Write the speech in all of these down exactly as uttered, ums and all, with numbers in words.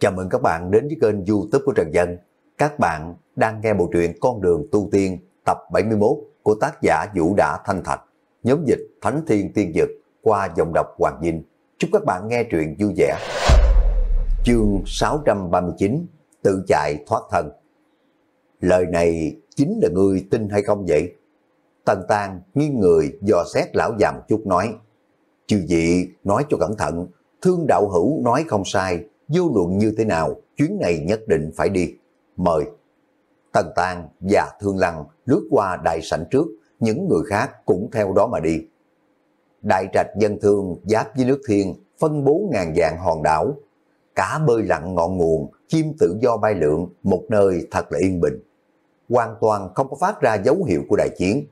Chào mừng các bạn đến với kênh YouTube của Trần Dân. Các bạn đang nghe bộ truyện Con đường tu tiên tập bảy mươi mốt của tác giả Vũ Đã Thanh Thạch, nhóm dịch Thánh Thiên Tiên Dực qua giọng đọc Hoàng Vinh. Chúc các bạn nghe truyện vui vẻ. Chương sáu trăm ba mươi chín, tự chạy thoát thân. Lời này chính là ngươi tin hay không vậy? Tần Tang nghiêng người dò xét lão già một chút nói: Chư vị nói cho cẩn thận, Thương đạo hữu nói không sai, vô luận như thế nào, chuyến này nhất định phải đi. Mời. Tần Tang và Thương Lăng lướt qua đại sảnh trước, những người khác cũng theo đó mà đi. Đại trạch dân thương giáp với nước Thiên, phân bố ngàn vạn hòn đảo. Cá bơi lặn ngọn nguồn, chim tự do bay lượn, một nơi thật là yên bình. Hoàn toàn không có phát ra dấu hiệu của đại chiến.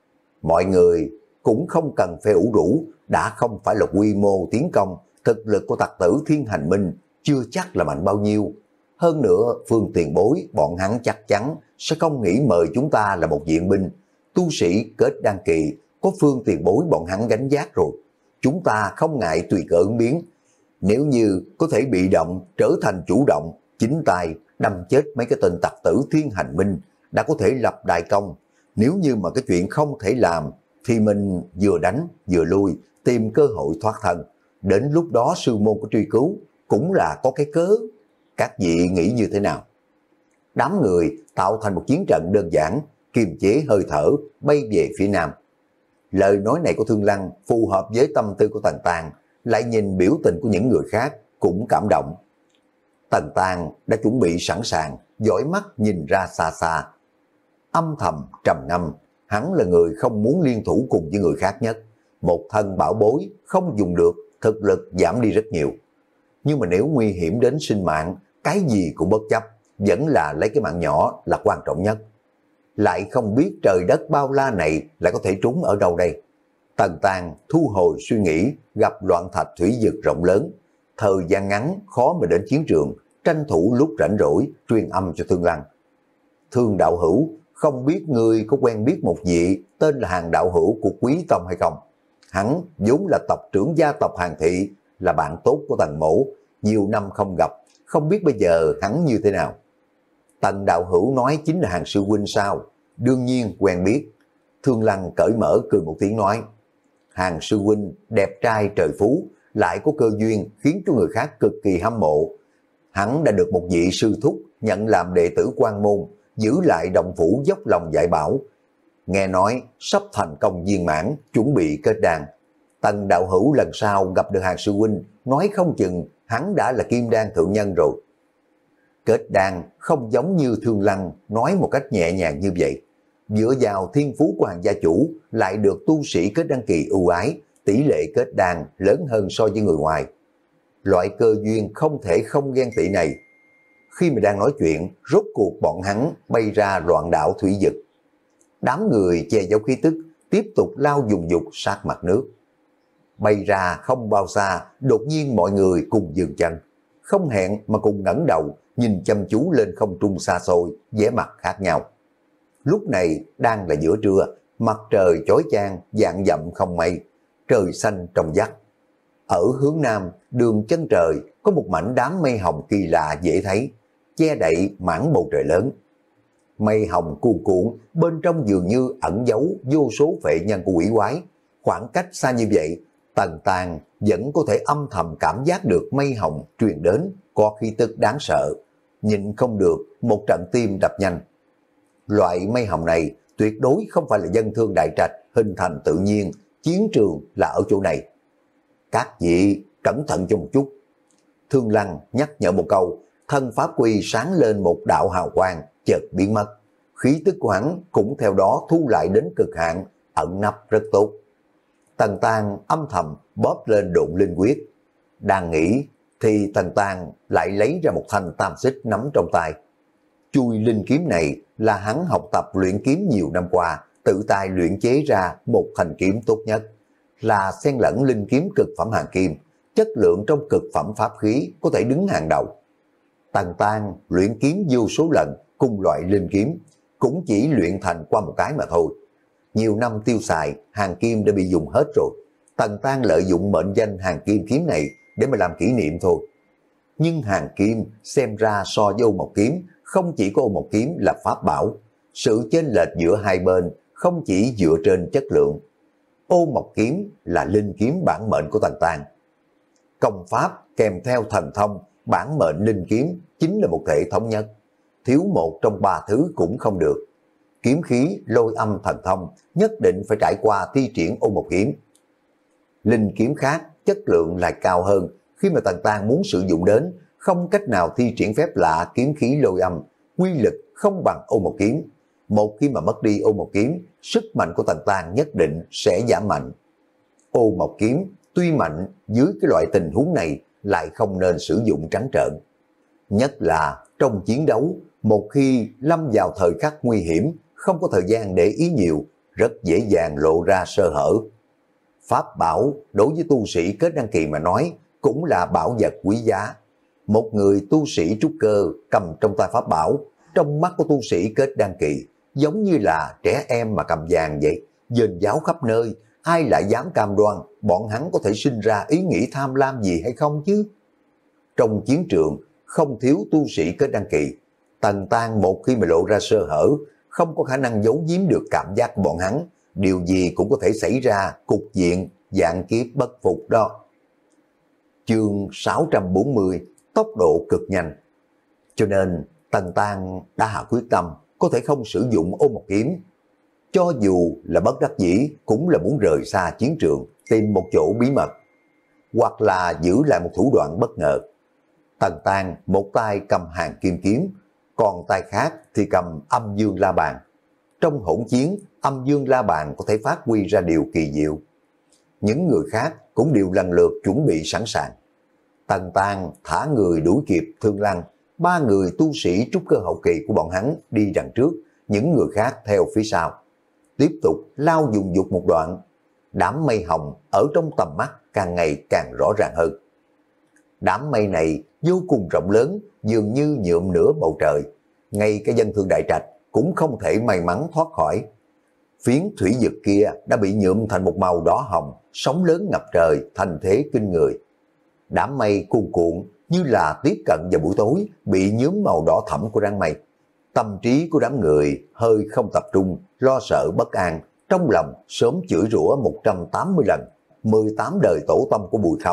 Mọi người cũng không cần phê ủ rũ, đã không phải là quy mô tiến công, thực lực của tặc tử Thiên Hành Minh chưa chắc là mạnh bao nhiêu. Hơn nữa, Phương Tiền Bối bọn hắn chắc chắn sẽ không nghĩ mời chúng ta là một viện binh. Tu sĩ kết đăng kỳ, có Phương Tiền Bối bọn hắn gánh vác rồi. Chúng ta không ngại tùy cơ ứng biến. Nếu như có thể bị động trở thành chủ động, chính tay đâm chết mấy cái tên tặc tử Thiên Hành Minh đã có thể lập đại công. Nếu như mà cái chuyện không thể làm thì mình vừa đánh vừa lui, tìm cơ hội thoát thân. Đến lúc đó sư môn của truy cứu cũng là có cái cớ. Các vị nghĩ như thế nào? Đám người tạo thành một chiến trận đơn giản, kiềm chế hơi thở, bay về phía nam. Lời nói này của Thương Lăng phù hợp với tâm tư của Tần Tang, lại nhìn biểu tình của những người khác cũng cảm động. Tần Tang đã chuẩn bị sẵn sàng, dõi mắt nhìn ra xa xa. Âm thầm trầm ngâm, hắn là người không muốn liên thủ cùng với người khác nhất. Một thân bảo bối không dùng được, thực lực giảm đi rất nhiều. Nhưng mà nếu nguy hiểm đến sinh mạng, cái gì cũng bất chấp, vẫn là lấy cái mạng nhỏ là quan trọng nhất. Lại không biết trời đất bao la này lại có thể trúng ở đâu đây. Tần Tang thu hồi suy nghĩ, gặp loạn thạch thủy vực rộng lớn. Thời gian ngắn khó mà đến chiến trường, tranh thủ lúc rảnh rỗi truyền âm cho Thương Lăng. Thương đạo hữu, không biết ngươi có quen biết một vị tên là Hàng đạo hữu của Quý Tông hay không? Hắn vốn là tộc trưởng gia tộc Hàng Thị, là bạn tốt của Tần Mỗ, nhiều năm không gặp, không biết bây giờ hắn như thế nào. Tần đạo hữu nói chính là Hàng sư huynh sao? Đương nhiên quen biết. Thương Lăng cởi mở cười một tiếng nói: Hàng sư huynh đẹp trai trời phú, lại có cơ duyên khiến cho người khác cực kỳ hâm mộ. Hắn đã được một vị sư thúc nhận làm đệ tử quan môn, giữ lại động phủ dốc lòng dạy bảo. Nghe nói sắp thành công viên mãn, chuẩn bị kết đan. Tần đạo hữu lần sau gặp được Hàng sư huynh, nói không chừng hắn đã là kim đan thượng nhân rồi. Kết đan không giống như Thương Lăng nói một cách nhẹ nhàng như vậy. Dựa vào thiên phú của Hàng gia chủ, lại được tu sĩ kết đan kỳ ưu ái, tỷ lệ kết đan lớn hơn so với người ngoài. Loại cơ duyên không thể không ghen tị này. Khi mà đang nói chuyện, rốt cuộc bọn hắn bay ra loạn đảo thủy vực. Đám người che giấu khí tức, tiếp tục lao dùng dục sát mặt nước. Bay ra không bao xa, đột nhiên mọi người cùng dừng chân. Không hẹn mà cùng ngẩng đầu, nhìn chăm chú lên không trung xa xôi, vẻ mặt khác nhau. Lúc này đang là giữa trưa, mặt trời chói chang, vạn dặm không mây, trời xanh trong vắt. Ở hướng nam, đường chân trời có một mảnh đám mây hồng kỳ lạ dễ thấy, che đậy mảng bầu trời lớn. Mây hồng cuồn cuộn, bên trong dường như ẩn giấu vô số phệ nhân của quỷ quái. Khoảng cách xa như vậy, Tần Tang vẫn có thể âm thầm cảm giác được mây hồng truyền đến, có khí tức đáng sợ. Nhìn không được, một trận tim đập nhanh. Loại mây hồng này tuyệt đối không phải là dân thương đại trạch hình thành tự nhiên, chiến trường là ở chỗ này. Các vị cẩn thận cho một chút. Thương Lăng nhắc nhở một câu, thân pháp quy sáng lên một đạo hào quang, chợt biến mất. Khí tức của hắn cũng theo đó thu lại đến cực hạn, ẩn nấp rất tốt. Tần Tang âm thầm bóp lên độn linh quyết. Đang nghĩ thì Tần Tang lại lấy ra một thanh tam xích nắm trong tay. Chui linh kiếm này là hắn học tập luyện kiếm nhiều năm qua, tự tay luyện chế ra một thanh kiếm tốt nhất. Là xen lẫn linh kiếm cực phẩm hàng kim, chất lượng trong cực phẩm pháp khí có thể đứng hàng đầu. Tần Tang luyện kiếm vô số lần cùng loại linh kiếm, cũng chỉ luyện thành qua một cái mà thôi. Nhiều năm tiêu xài, hàng kim đã bị dùng hết rồi. Tần Tang lợi dụng mệnh danh hàng kim kiếm này để mà làm kỷ niệm thôi. nhưng hàng kim xem ra so với Ô Mộc Kiếm, không chỉ có Ô Mộc Kiếm là pháp bảo, sự chênh lệch giữa hai bên không chỉ dựa trên chất lượng. Ô Mộc Kiếm là linh kiếm bản mệnh của Tần Tang. Công pháp kèm theo thần thông, bản mệnh linh kiếm chính là một thể thống nhất. Thiếu một trong ba thứ cũng không được. Kiếm khí, lôi âm thần thông nhất định phải trải qua thi triển Ô Mộc Kiếm. Linh kiếm khác chất lượng lại cao hơn, khi mà Tần Tang muốn sử dụng đến, không cách nào thi triển phép lạ kiếm khí lôi âm, quy lực không bằng Ô Mộc Kiếm. Một khi mà mất đi Ô Mộc Kiếm, sức mạnh của Tần Tang nhất định sẽ giảm mạnh. Ô Mộc Kiếm tuy mạnh, dưới cái loại tình huống này lại không nên sử dụng trắng trợn. Nhất là trong chiến đấu, một khi lâm vào thời khắc nguy hiểm, không có thời gian để ý nhiều, rất dễ dàng lộ ra sơ hở. Pháp bảo đối với tu sĩ kết đăng kỳ mà nói cũng là bảo vật quý giá. Một người tu sĩ trúc cơ cầm trong tay pháp bảo, trong mắt của tu sĩ kết đăng kỳ giống như là trẻ em mà cầm vàng vậy, dền giáo khắp nơi, ai lại dám cam đoan bọn hắn có thể sinh ra ý nghĩ tham lam gì hay không chứ? Trong chiến trường không thiếu tu sĩ kết đăng kỳ, Tần Tang một khi mà lộ ra sơ hở, không có khả năng giấu giếm được cảm giác của bọn hắn, điều gì cũng có thể xảy ra, cục diện vạn kiếp bất phục đó. Chương sáu trăm bốn mươi, tốc độ cực nhanh. Cho nên Tần Tang đã hạ quyết tâm có thể không sử dụng Ô Mộc Kiếm. Cho dù là bất đắc dĩ cũng là muốn rời xa chiến trường, tìm một chỗ bí mật, hoặc là giữ lại một thủ đoạn bất ngờ. Tần Tang một tay cầm hàng kim kiếm, còn tay khác thì cầm âm dương la bàn. Trong hỗn chiến, âm dương la bàn có thể phát huy ra điều kỳ diệu. Những người khác cũng đều lần lượt chuẩn bị sẵn sàng. Tần Tang thả người đuổi kịp Thương Lăng, ba người tu sĩ trúc cơ hậu kỳ của bọn hắn đi đằng trước, những người khác theo phía sau. Tiếp tục lao dùng dục một đoạn, đám mây hồng ở trong tầm mắt càng ngày càng rõ ràng hơn. Đám mây này vô cùng rộng lớn, dường như nhuộm nửa bầu trời, ngay cả dân thương đại trạch cũng không thể may mắn thoát khỏi. Phiến thủy vực kia đã bị nhuộm thành một màu đỏ hồng, sóng lớn ngập trời, thành thế kinh người. Đám mây cuồn cuộn như là tiếp cận vào buổi tối, bị nhuốm màu đỏ thẫm của đám mây. Tâm trí của đám người hơi không tập trung, lo sợ bất an, trong lòng sớm chửi rủa một trăm tám mươi lần, mười tám đời tổ tông của Bùi Khâm.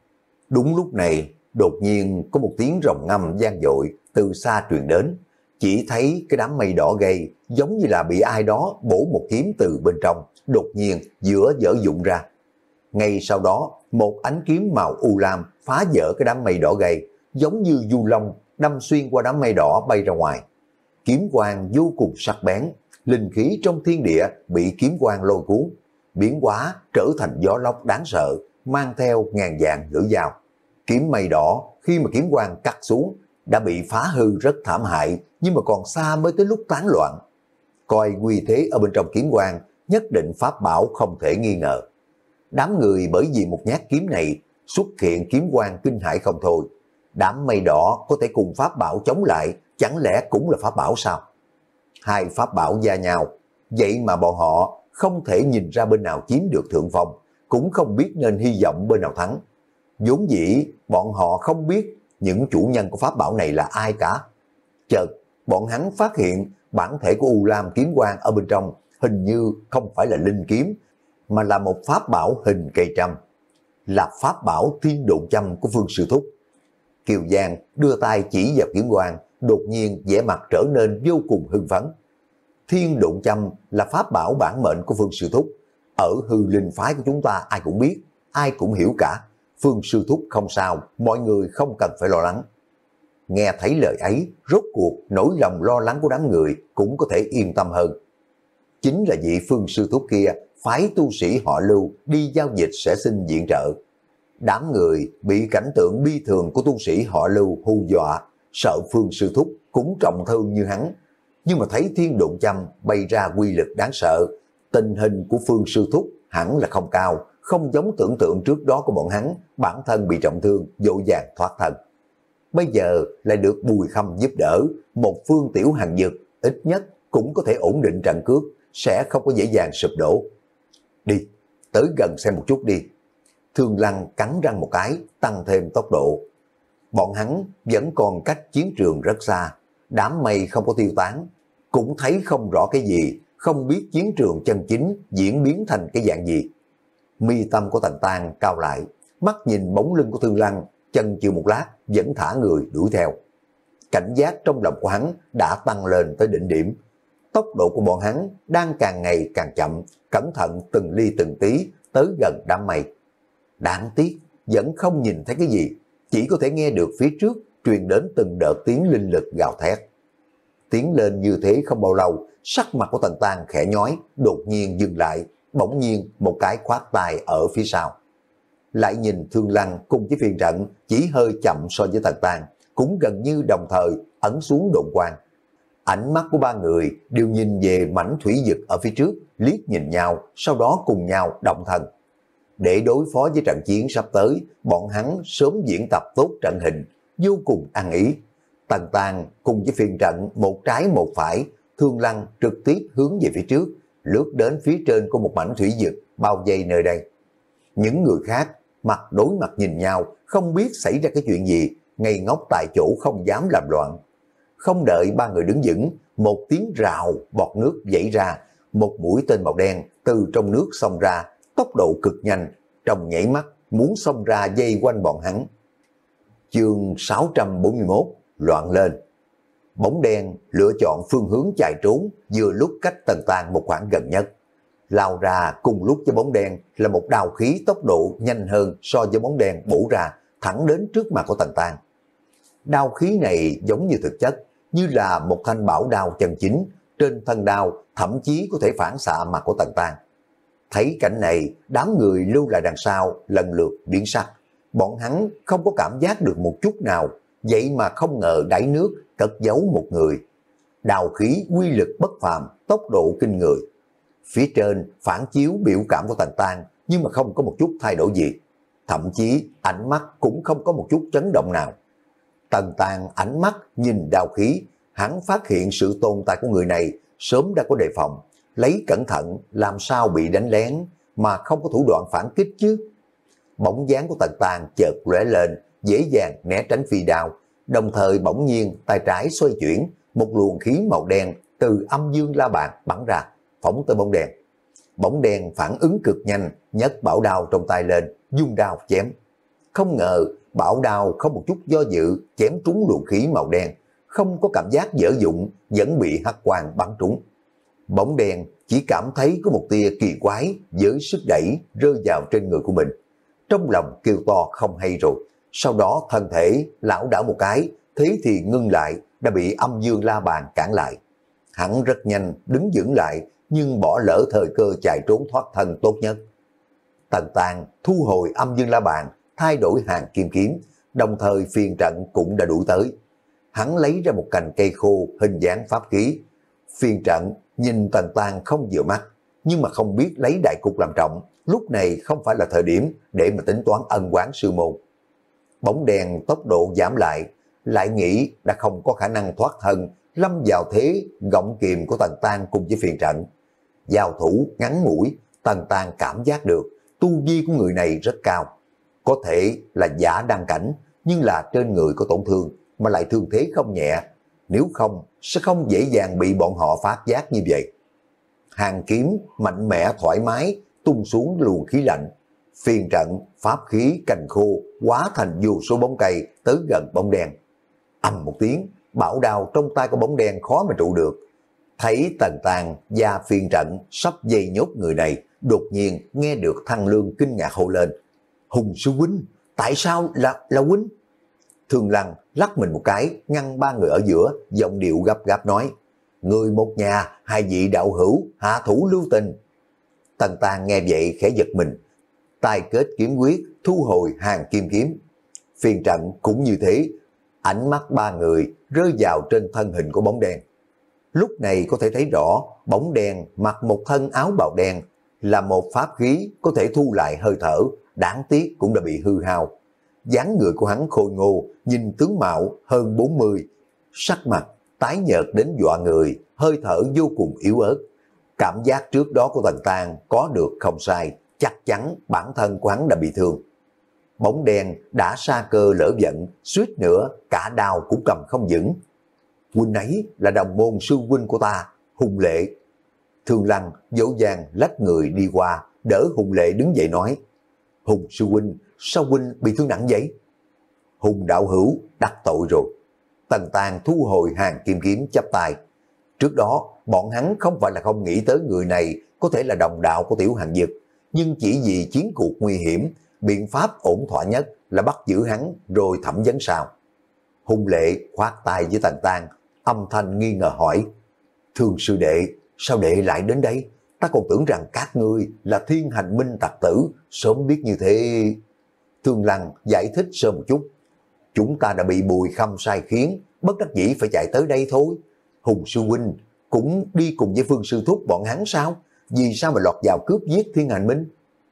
Đúng lúc này, đột nhiên có một tiếng rồng ngâm vang dội từ xa truyền đến, chỉ thấy cái đám mây đỏ gầy giống như là bị ai đó bổ một kiếm từ bên trong, đột nhiên giữa vỡ dụng ra. Ngay sau đó, một ánh kiếm màu u lam phá vỡ cái đám mây đỏ gầy, giống như du long đâm xuyên qua đám mây đỏ bay ra ngoài. Kiếm quang vô cùng sắc bén, linh khí trong thiên địa bị kiếm quang lôi cuốn, biến hóa trở thành gió lốc đáng sợ, mang theo ngàn vạn lưỡi dao. Kiếm mây đỏ khi mà kiếm quang cắt xuống đã bị phá hư rất thảm hại, nhưng mà còn xa mới tới lúc tán loạn. Coi nguy thế ở bên trong kiếm quang, nhất định pháp bảo không thể nghi ngờ. Đám người bởi vì một nhát kiếm này xuất hiện kiếm quang kinh hãi không thôi. Đám mây đỏ có thể cùng pháp bảo chống lại, chẳng lẽ cũng là pháp bảo sao? Hai pháp bảo gia nhau, vậy mà bọn họ không thể nhìn ra bên nào chiếm được thượng phong, cũng không biết nên hy vọng bên nào thắng. Vốn dĩ bọn họ không biết những chủ nhân của pháp bảo này là ai cả. Chợt bọn hắn phát hiện bản thể của U Lam kiếm quang ở bên trong hình như không phải là linh kiếm, mà là một pháp bảo hình cây trăm, là pháp bảo thiên độn châm của Phương Sư Thúc. Kiều Giang đưa tay chỉ vào kiếm quang, đột nhiên vẻ mặt trở nên vô cùng hưng phấn. Thiên độn châm là pháp bảo bản mệnh của Phương Sư Thúc, ở hư linh phái của chúng ta ai cũng biết, ai cũng hiểu cả. Phương Sư Thúc không sao, mọi người không cần phải lo lắng. Nghe thấy lời ấy, rốt cuộc nỗi lòng lo lắng của đám người cũng có thể yên tâm hơn. Chính là vị Phương Sư Thúc kia phái tu sĩ họ Lưu đi giao dịch sẽ xin viện trợ. Đám người bị cảnh tượng bi thường của tu sĩ họ Lưu hù dọa, sợ Phương Sư Thúc cũng trọng thương như hắn. Nhưng mà thấy thiên độn châm bay ra quy lực đáng sợ, tình hình của Phương Sư Thúc hẳn là không cao, không giống tưởng tượng trước đó của bọn hắn, bản thân bị trọng thương, vội vàng thoát thân. Bây giờ lại được Bùi Khâm giúp đỡ, một phương tiểu hàng dược, ít nhất cũng có thể ổn định trận cước, sẽ không có dễ dàng sụp đổ. Đi, tới gần xem một chút đi. Thương Lăng cắn răng một cái, tăng thêm tốc độ. bọn hắn vẫn còn cách chiến trường rất xa, đám mây không có tiêu tán, cũng thấy không rõ cái gì, không biết chiến trường chân chính diễn biến thành cái dạng gì. Mi tâm của Tần Tang cao lại, mắt nhìn bóng lưng của Thương Lăng, chân chừ một lát vẫn thả người đuổi theo. Cảnh giác trong lòng của hắn đã tăng lên tới đỉnh điểm. Tốc độ của bọn hắn đang càng ngày càng chậm, cẩn thận từng ly từng tí tới gần đám mây. Đáng tiếc vẫn không nhìn thấy cái gì, chỉ có thể nghe được phía trước truyền đến từng đợt tiếng linh lực gào thét. Tiến lên như thế không bao lâu, sắc mặt của Tần Tang khẽ nhói, đột nhiên dừng lại, bỗng nhiên một cái khoát tay ở phía sau. Lại nhìn Thương Lăng cùng với Phiên Trận chỉ hơi chậm so với Tần Tang, cũng gần như đồng thời ấn xuống độn quang. Ánh mắt của ba người đều nhìn về mảnh thủy vực ở phía trước, liếc nhìn nhau, sau đó cùng nhau động thân. Để đối phó với trận chiến sắp tới, bọn hắn sớm diễn tập tốt trận hình, vô cùng ăn ý. Tần Tang cùng với Phiên Trận một trái một phải, Thương Lăng trực tiếp hướng về phía trước, lướt đến phía trên của một mảnh thủy vực bao vây nơi đây. Những người khác mặt đối mặt nhìn nhau, không biết xảy ra cái chuyện gì, ngây ngốc tại chỗ không dám làm loạn. Không đợi ba người đứng vững, một tiếng rào bọt nước vẩy ra, một mũi tên màu đen từ trong nước xông ra, tốc độ cực nhanh, trong nhảy mắt muốn xông ra dây quanh bọn hắn. Chương sáu trăm bốn mươi mốt, loạn lên. Bóng đen lựa chọn phương hướng chạy trốn, vừa lúc cách Tần Tang một khoảng gần nhất. Lao ra cùng lúc với bóng đen là một đao khí tốc độ nhanh hơn so với bóng đen bổ ra, thẳng đến trước mặt của Tần Tang. Đao khí này giống như thực chất, như là một thanh bảo đao chân chính, trên thân đao thậm chí có thể phản xạ mặt của Tần Tang. Thấy cảnh này, đám người lưu lại đằng sau lần lượt biến sắc. Bọn hắn không có cảm giác được một chút nào, vậy mà không ngờ đáy nước cất giấu một người. Đao khí quy lực bất phàm, tốc độ kinh người. Phía trên phản chiếu biểu cảm của Tần Tang, nhưng mà không có một chút thay đổi gì. Thậm chí ánh mắt cũng không có một chút chấn động nào. Tần Tang ánh mắt nhìn đao khí, hắn phát hiện sự tồn tại của người này sớm đã có đề phòng, lấy cẩn thận làm sao bị đánh lén mà không có thủ đoạn phản kích chứ. Bóng dáng của Tần Tang chợt lóe lên, dễ dàng né tránh phi đao, đồng thời bỗng nhiên tay trái xoay chuyển, một luồng khí màu đen từ âm dương la bàn bắn ra, phóng tới bóng đen. Bóng đen phản ứng cực nhanh, nhấc bảo đao trong tay lên, dung đao chém. Không ngờ bảo đao không một chút do dự chém trúng luồng khí màu đen, không có cảm giác dở dụng, vẫn bị hắc quang bắn trúng. Bóng đen chỉ cảm thấy có một tia kỳ quái với sức đẩy rơi vào trên người của mình. Trong lòng kêu to không hay rồi, sau đó thân thể lão đảo một cái, thế thì ngưng lại, đã bị âm dương la bàn cản lại. Hắn rất nhanh đứng vững lại, nhưng bỏ lỡ thời cơ chạy trốn thoát thân tốt nhất. Tần Tang thu hồi âm dương la bàn, thay đổi hàng kim kiếm, đồng thời Phiên Trận cũng đã đuổi tới. Hắn lấy ra một cành cây khô hình dáng pháp khí. Phiên Trận nhìn Tần Tang không vừa mắt, nhưng mà không biết lấy đại cục làm trọng, lúc này không phải là thời điểm để mà tính toán ân oán sư môn. Bóng đèn tốc độ giảm lại, lại nghĩ đã không có khả năng thoát thân, lâm vào thế gọng kìm của Tần Tang cùng với Phiên Trận. Giao thủ ngắn ngủi, Tần Tang cảm giác được tu vi của người này rất cao. Có thể là giả đăng cảnh, nhưng là trên người có tổn thương, mà lại thương thế không nhẹ. Nếu không, sẽ không dễ dàng bị bọn họ phát giác như vậy. Hàng kiếm mạnh mẽ thoải mái, tung xuống luồng khí lạnh. Phiên Trận, pháp khí, cành khô, hóa thành vô số bóng cây tới gần bóng đen. Ầm một tiếng, bảo đao trong tay của bóng đen khó mà trụ được. Thấy Tần Tang và Phiên Trận sắp dây nhốt người này, đột nhiên nghe được Thăng Lương kinh ngạc hô lên. Hùng sư huynh, tại sao là là huynh? Thương Lăng lắc mình một cái, ngăn ba người ở giữa, giọng điệu gấp gáp nói. Người một nhà, hai vị đạo hữu, hạ thủ lưu tình. Tần Tang nghe vậy khẽ giật mình, tay kết kiếm quyết, thu hồi hàng kim kiếm. Phiên Trận cũng như thế, ánh mắt ba người rơi vào trên thân hình của bóng đen. Lúc này có thể thấy rõ, bóng đen mặc một thân áo bào đen, là một pháp khí có thể thu lại hơi thở, đáng tiếc cũng đã bị hư hao. Dáng người của hắn khôi ngô, nhìn tướng mạo hơn bốn mươi, sắc mặt tái nhợt đến dọa người, hơi thở vô cùng yếu ớt. Cảm giác trước đó của Tần Tang có được không sai, chắc chắn bản thân của hắn đã bị thương. bóng đen đã sa cơ lỡ giận, suýt nữa cả đao cũng cầm không vững. Huynh ấy là đồng môn sư huynh của ta, Hùng Lệ. Thương Lăng dỗ dàng lách người đi qua, đỡ Hùng Lệ đứng dậy nói, Hùng sư huynh, sao huynh bị thương nặng vậy? Hùng đạo hữu đắc tội rồi. Tần Tàng thu hồi hàng kim kiếm chắp tay. Trước đó, bọn hắn không phải là không nghĩ tới người này có thể là đồng đạo của Tiểu Hàng Dực, nhưng chỉ vì chiến cuộc nguy hiểm, biện pháp ổn thỏa nhất là bắt giữ hắn rồi thẩm vấn sao. Hùng Lệ khoát tay với Tần Tàng, âm thanh nghi ngờ hỏi, Thương sư đệ, sao đệ lại đến đây? Ta còn tưởng rằng các ngươi là thiên hành minh tặc tử, sớm biết như thế. Thương Lăng giải thích sơ một chút, chúng ta đã bị Bùi Khâm sai khiến, bất đắc dĩ phải chạy tới đây thôi. Hùng sư huynh cũng đi cùng với Phương sư thúc bọn hắn sao? Vì sao mà lọt vào cướp giết thiên hành minh?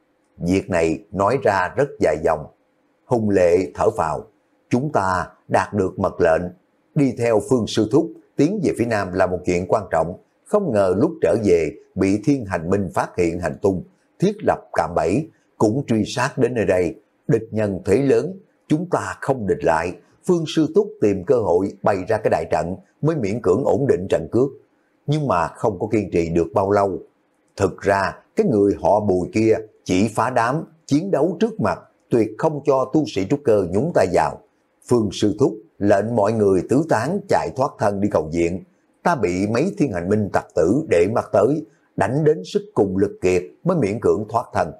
Việc này nói ra rất dài dòng. Hùng Lệ thở phào, chúng ta đạt được mật lệnh, đi theo Phương sư thúc tiến về phía nam là một chuyện quan trọng. Không ngờ lúc trở về bị thiên hành minh phát hiện hành tung, thiết lập cạm bẫy, cũng truy sát đến nơi đây. Địch nhân thế lớn, chúng ta không địch lại. Phương sư thúc tìm cơ hội bày ra cái đại trận mới miễn cưỡng ổn định trận cướp. Nhưng mà không có kiên trì được bao lâu. Thực ra cái người họ Bùi kia chỉ phá đám, chiến đấu trước mặt, tuyệt không cho tu sĩ trúc cơ nhúng tay vào. Phương sư thúc lệnh mọi người tứ tán chạy thoát thân đi cầu viện. Ta bị mấy thiên hành minh tặc tử để mắt tới, đánh đến sức cùng lực kiệt mới miễn cưỡng thoát thân.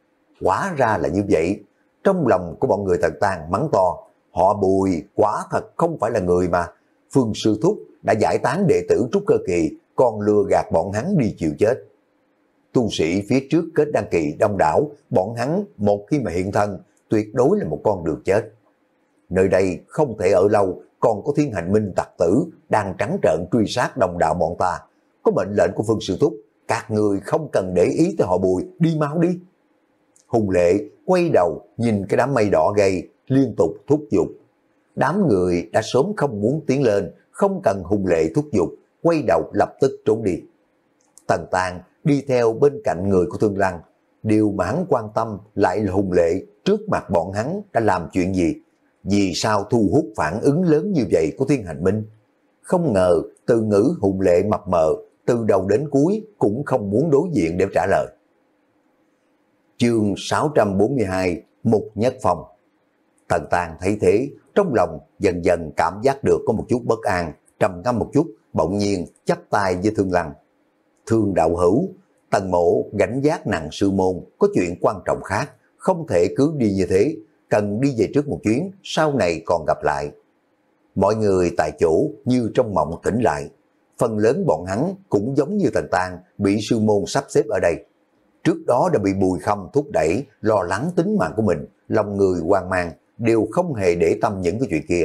Hóa ra là như vậy. Trong lòng của bọn người Tần Tàng mắng to, họ Bùi quả thật không phải là người mà. Phương sư thúc đã giải tán đệ tử trúc cơ kỳ, còn lừa gạt bọn hắn đi chịu chết. Tu sĩ phía trước kết đăng kỳ đông đảo, bọn hắn một khi mà hiện thân, tuyệt đối là một con đường chết. Nơi đây không thể ở lâu, còn có thiên hành minh tặc tử đang trắng trợn truy sát đồng đạo bọn ta. Có mệnh lệnh của Phương sư thúc, các người không cần để ý tới họ Bùi, đi mau đi. Hùng Lệ quay đầu nhìn cái đám mây đỏ gây, liên tục thúc giục. Đám người đã sớm không muốn tiến lên, không cần Hùng Lệ thúc giục, quay đầu lập tức trốn đi. Tần Tàng đi theo bên cạnh người của Thương Lăng, điều mà hắn quan tâm lại là Hùng Lệ trước mặt bọn hắn đã làm chuyện gì, vì sao thu hút phản ứng lớn như vậy của thiên hành minh. Không ngờ từ ngữ Hùng Lệ mập mờ, từ đầu đến cuối cũng không muốn đối diện để trả lời. Chương sáu trăm bốn mươi hai, Mục Nhất Phong. Tần Tàng thấy thế, trong lòng dần dần cảm giác được có một chút bất an, trầm ngâm một chút, bỗng nhiên chắp tay với Thương Lăng. Thương đạo hữu, Tần mộ gánh giác nặng sư môn, có chuyện quan trọng khác, không thể cứ đi như thế, cần đi về trước một chuyến, sau này còn gặp lại. Mọi người tại chỗ như trong mộng tỉnh lại, phần lớn bọn hắn cũng giống như Tần Tàng bị sư môn sắp xếp ở đây. Trước đó đã bị Bùi Khâm thúc đẩy, lo lắng tính mạng của mình, lòng người hoang mang, đều không hề để tâm những cái chuyện kia.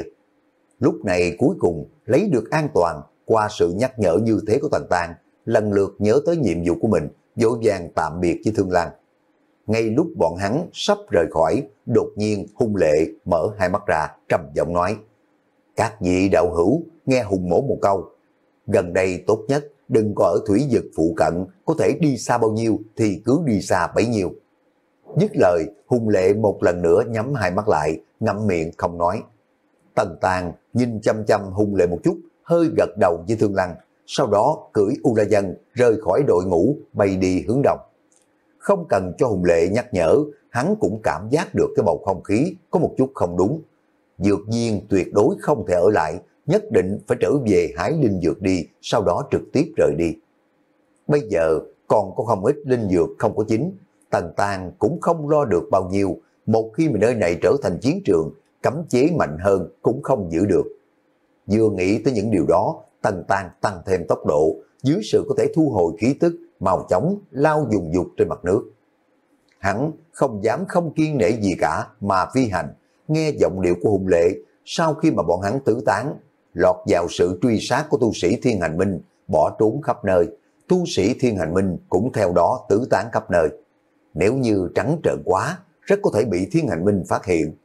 Lúc này cuối cùng lấy được an toàn, qua sự nhắc nhở như thế của Tần Tàng, lần lượt nhớ tới nhiệm vụ của mình, vội vàng tạm biệt với Thương Lăng. Ngay lúc bọn hắn sắp rời khỏi, đột nhiên Hùng Lệ mở hai mắt ra, trầm giọng nói, các vị đạo hữu nghe Hùng mổ một câu, gần đây tốt nhất đừng có ở thủy vực phụ cận, có thể đi xa bao nhiêu thì cứ đi xa bấy nhiêu. Dứt lời, Hùng Lệ một lần nữa nhắm hai mắt lại, ngậm miệng không nói. Tần Tàng nhìn chăm chăm Hùng Lệ một chút, hơi gật đầu với Thương Lăng, sau đó cưỡi U La Dân rời khỏi đội ngũ bay đi hướng đông. Không cần cho Hùng Lệ nhắc nhở, hắn cũng cảm giác được cái bầu không khí có một chút không đúng. Dược viên tuyệt đối không thể ở lại, nhất định phải trở về hái linh dược đi, sau đó trực tiếp rời đi. Bây giờ còn có không ít linh dược không có chín, Tần Tàng cũng không lo được bao nhiêu, một khi mà nơi này trở thành chiến trường, cấm chế mạnh hơn cũng không giữ được. Vừa nghĩ tới những điều đó, Tần Tàng tăng thêm tốc độ, dưới sự có thể thu hồi khí tức, màu chóng lao dùng dục trên mặt nước. Hắn không dám không kiên nể gì cả mà phi hành, nghe giọng điệu của Hùng Lệ, sau khi mà bọn hắn tứ tán, lọt vào sự truy sát của tu sĩ Thiên Hành Minh, bỏ trốn khắp nơi, tu sĩ Thiên Hành Minh cũng theo đó tứ tán khắp nơi. Nếu như trắng trợn quá, rất có thể bị Thiên Hành Minh phát hiện.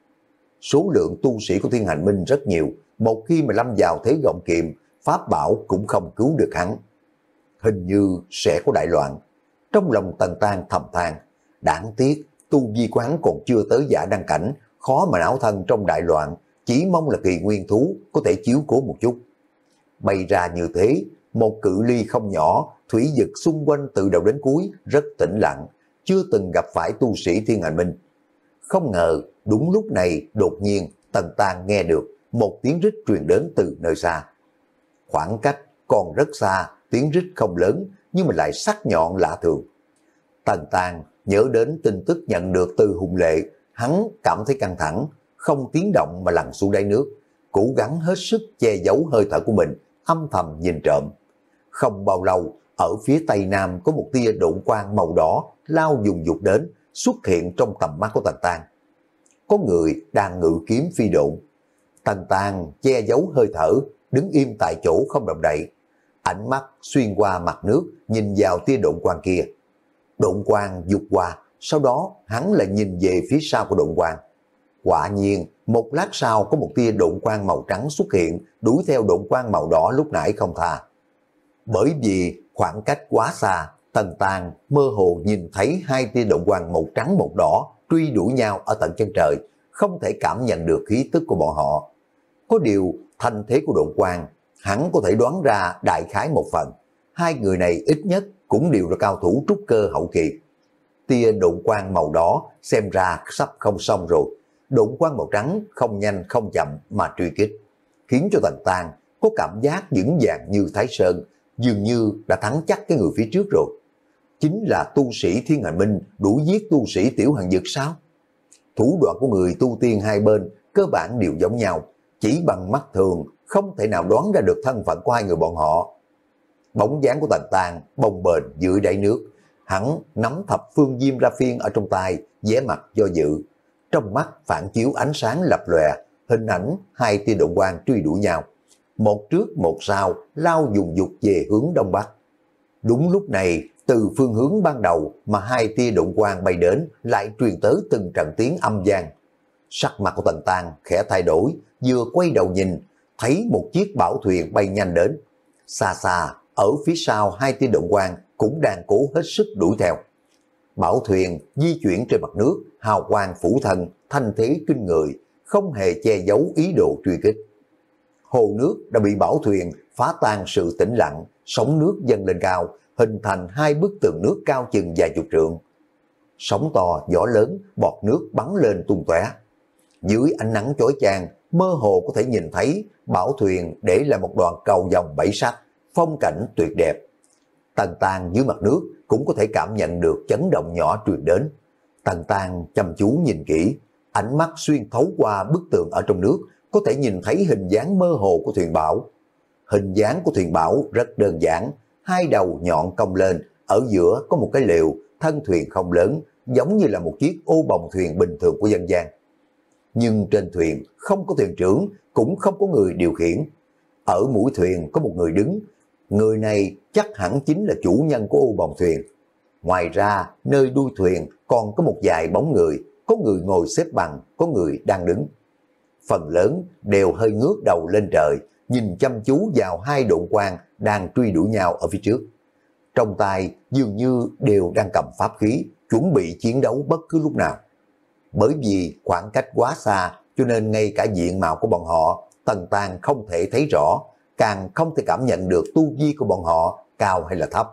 Số lượng tu sĩ của Thiên Hành Minh rất nhiều, một khi mà lâm vào thế gọng kiềm, pháp bảo cũng không cứu được hắn. Hình như sẽ có đại loạn. Trong lòng Tần Tàng thầm than, đáng tiếc tu vi của hắn còn chưa tới giả đăng cảnh, khó mà não thân trong đại loạn, chỉ mong là kỳ nguyên thú có thể chiếu cố một chút. Bay ra như thế, một cự ly không nhỏ, thủy vực xung quanh từ đầu đến cuối rất tĩnh lặng, chưa từng gặp phải tu sĩ Thiên Hành Minh. Không ngờ, đúng lúc này đột nhiên Tần Tang nghe được một tiếng rít truyền đến từ nơi xa. Khoảng cách còn rất xa, tiếng rít không lớn nhưng mà lại sắc nhọn lạ thường. Tần Tang nhớ đến tin tức nhận được từ Hùng Lệ, hắn cảm thấy căng thẳng, không tiếng động mà lặn xuống đáy nước, cố gắng hết sức che giấu hơi thở của mình, âm thầm nhìn trộm. Không bao lâu, ở phía tây nam có một tia độn quang màu đỏ lao dùng dục đến, xuất hiện trong tầm mắt của Tần Tang. Có người đang ngự kiếm phi độn. Tần Tang che giấu hơi thở, đứng im tại chỗ không động đậy. Ánh mắt xuyên qua mặt nước, nhìn vào tia độn quang kia. Độn quang vụt qua, sau đó hắn lại nhìn về phía sau của độn quang. Quả nhiên, một lát sau có một tia độn quang màu trắng xuất hiện, đuổi theo độn quang màu đỏ lúc nãy không tha. Bởi vì khoảng cách quá xa, Tần Tang mơ hồ nhìn thấy hai tia độn quang màu trắng một đỏ truy đuổi nhau ở tận chân trời, không thể cảm nhận được khí tức của bọn họ. Có điều, thanh thế của độn quang, hắn có thể đoán ra đại khái một phần. Hai người này ít nhất cũng đều là cao thủ trúc cơ hậu kỳ. Tia độn quang màu đỏ xem ra sắp không xong rồi. Độn quang màu trắng không nhanh không chậm mà truy kích, khiến cho Tần Tang có cảm giác vững vàng như Thái Sơn, dường như đã thắng chắc cái người phía trước rồi. Chính là tu sĩ Thiên Hành Minh đuổi giết tu sĩ Tiểu Hàn Dực sao? Thủ đoạn của người tu tiên hai bên cơ bản đều giống nhau, chỉ bằng mắt thường không thể nào đoán ra được thân phận của hai người bọn họ. Bóng dáng của Tần Tang bồng bềnh dưới đáy nước, hắn nắm thập phương diêm ra phiên ở trong tay, vẻ mặt do dự, trong mắt phản chiếu ánh sáng lập lòe, hình ảnh hai tia độn quang truy đuổi nhau, một trước một sau lao dùng dục về hướng đông bắc. Đúng lúc này, từ phương hướng ban đầu mà hai tia độn quang bay đến lại truyền tới từng trận tiếng âm vang. Sắc mặt của Tần Tang khẽ thay đổi, vừa quay đầu nhìn, thấy một chiếc bảo thuyền bay nhanh đến. Xa xa, ở phía sau hai tia độn quang cũng đang cố hết sức đuổi theo. Bảo thuyền di chuyển trên mặt nước, hào quang phủ thân, thanh thế kinh người, không hề che giấu ý đồ truy kích. Hồ nước đã bị bảo thuyền phá tan sự tĩnh lặng, sóng nước dâng lên cao, hình thành hai bức tường nước cao chừng vài chục trượng. Sóng to, gió lớn, bọt nước bắn lên tung tóe. Dưới ánh nắng chói chang, mơ hồ có thể nhìn thấy bảo thuyền để lại một đoạn cầu vòng bảy sắc, phong cảnh tuyệt đẹp. Tần Tang dưới mặt nước cũng có thể cảm nhận được chấn động nhỏ truyền đến. Tần Tang chăm chú nhìn kỹ, ánh mắt xuyên thấu qua bức tường ở trong nước, có thể nhìn thấy hình dáng mơ hồ của thuyền bảo. Hình dáng của thuyền bảo rất đơn giản, hai đầu nhọn cong lên, ở giữa có một cái lều, thân thuyền không lớn, giống như là một chiếc ô bồng thuyền bình thường của dân gian. Nhưng trên thuyền không có thuyền trưởng, cũng không có người điều khiển. Ở mũi thuyền có một người đứng, người này chắc hẳn chính là chủ nhân của ô bồng thuyền. Ngoài ra, nơi đuôi thuyền còn có một vài bóng người, có người ngồi xếp bằng, có người đang đứng. Phần lớn đều hơi ngước đầu lên trời, nhìn chăm chú vào hai độn quang đang truy đuổi nhau ở phía trước. Trong tay dường như đều đang cầm pháp khí, chuẩn bị chiến đấu bất cứ lúc nào. Bởi vì khoảng cách quá xa, cho nên ngay cả diện mạo của bọn họ, Tần Tang không thể thấy rõ, càng không thể cảm nhận được tu vi của bọn họ cao hay là thấp.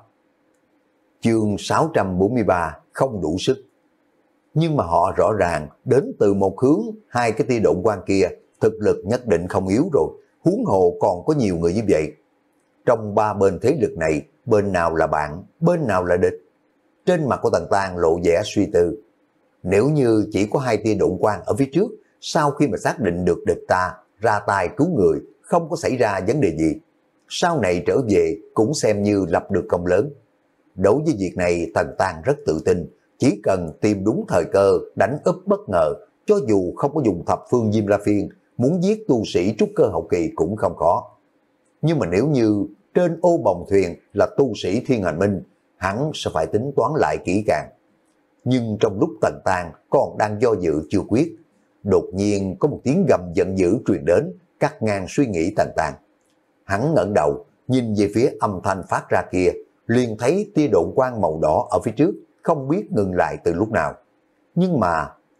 Chương sáu trăm bốn mươi ba không đủ sức. Nhưng mà họ rõ ràng đến từ một hướng, hai cái tia độn quang kia thực lực nhất định không yếu rồi, huống hồ còn có nhiều người như vậy. Trong ba bên thế lực này, bên nào là bạn, bên nào là địch? Trên mặt của Tần Tang lộ vẻ suy tư. Nếu như chỉ có hai tia độn quang ở phía trước, sau khi mà xác định được địch ta, ra tay cứu người, không có xảy ra vấn đề gì, sau này trở về cũng xem như lập được công lớn. Đối với việc này, Tần Tang rất tự tin, chỉ cần tìm đúng thời cơ, đánh úp bất ngờ, cho dù không có dùng thập phương Diêm La Phiên, muốn giết tu sĩ trúc cơ hậu kỳ cũng không khó. Nhưng mà nếu như trên ô bồng thuyền là tu sĩ Thiên Hành Minh, hắn sẽ phải tính toán lại kỹ càng. Nhưng trong lúc Tần Tang còn đang do dự chưa quyết, đột nhiên có một tiếng gầm giận dữ truyền đến, cắt ngang suy nghĩ Tần Tang. Hắn ngẩng đầu, nhìn về phía âm thanh phát ra kia, liền thấy tia độn quang màu đỏ ở phía trước, không biết ngừng lại từ lúc nào. Nhưng mà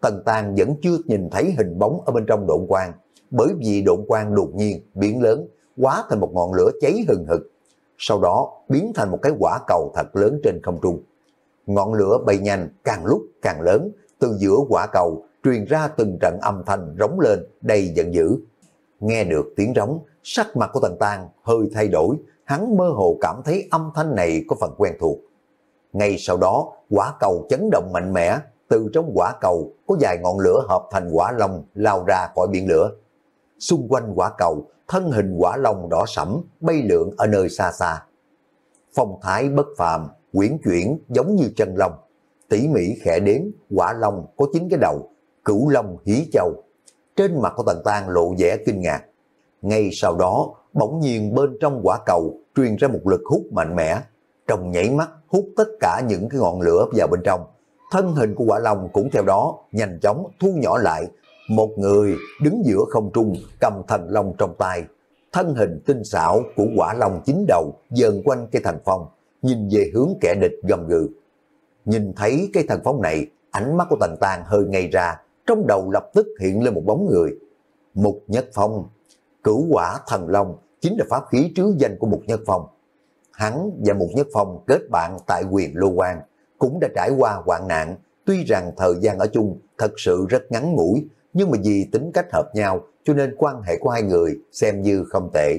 Tần Tàng vẫn chưa nhìn thấy hình bóng ở bên trong độn quang, bởi vì độn quang đột nhiên biến lớn, hóa thành một ngọn lửa cháy hừng hực, sau đó biến thành một cái quả cầu thật lớn trên không trung. Ngọn lửa bay nhanh, càng lúc càng lớn, từ giữa quả cầu truyền ra từng trận âm thanh rống lên đầy giận dữ. Nghe được tiếng rống, sắc mặt của Tần Tàng hơi thay đổi, hắn mơ hồ cảm thấy âm thanh này có phần quen thuộc. Ngay sau đó, quả cầu chấn động mạnh mẽ, từ trong quả cầu có vài ngọn lửa hợp thành quả long lao ra khỏi biển lửa. Xung quanh quả cầu, thân hình quả long đỏ sẫm bay lượn ở nơi xa xa. Phong thái bất phàm, quyển chuyển giống như chân long. Tỉ mỉ khẽ đếm, quả long có chín cái đầu, cửu long hí châu. Trên mặt của Tần Tàng lộ vẻ kinh ngạc. Ngay sau đó, bỗng nhiên bên trong quả cầu truyền ra một lực hút mạnh mẽ. Trong nhảy mắt hút tất cả những cái ngọn lửa vào bên trong. Thân hình của quả long cũng theo đó nhanh chóng thu nhỏ lại. Một người đứng giữa không trung cầm thần long trong tay. Thân hình tinh xảo của quả long chín đầu dần quanh cây thần phong, nhìn về hướng kẻ địch gầm gừ. Nhìn thấy cây thần phong này, ánh mắt của Tần Tàng hơi ngây ra, trong đầu lập tức hiện lên một bóng người. Mục Nhất Phong. Cửu quả thần long chính là pháp khí trứ danh của Mục Nhất Phong. Hắn và Mục Nhất Phong kết bạn tại Huyền Lô Quan, cũng đã trải qua hoạn nạn. Tuy rằng thời gian ở chung thật sự rất ngắn ngủi, nhưng mà vì tính cách hợp nhau cho nên quan hệ của hai người xem như không tệ.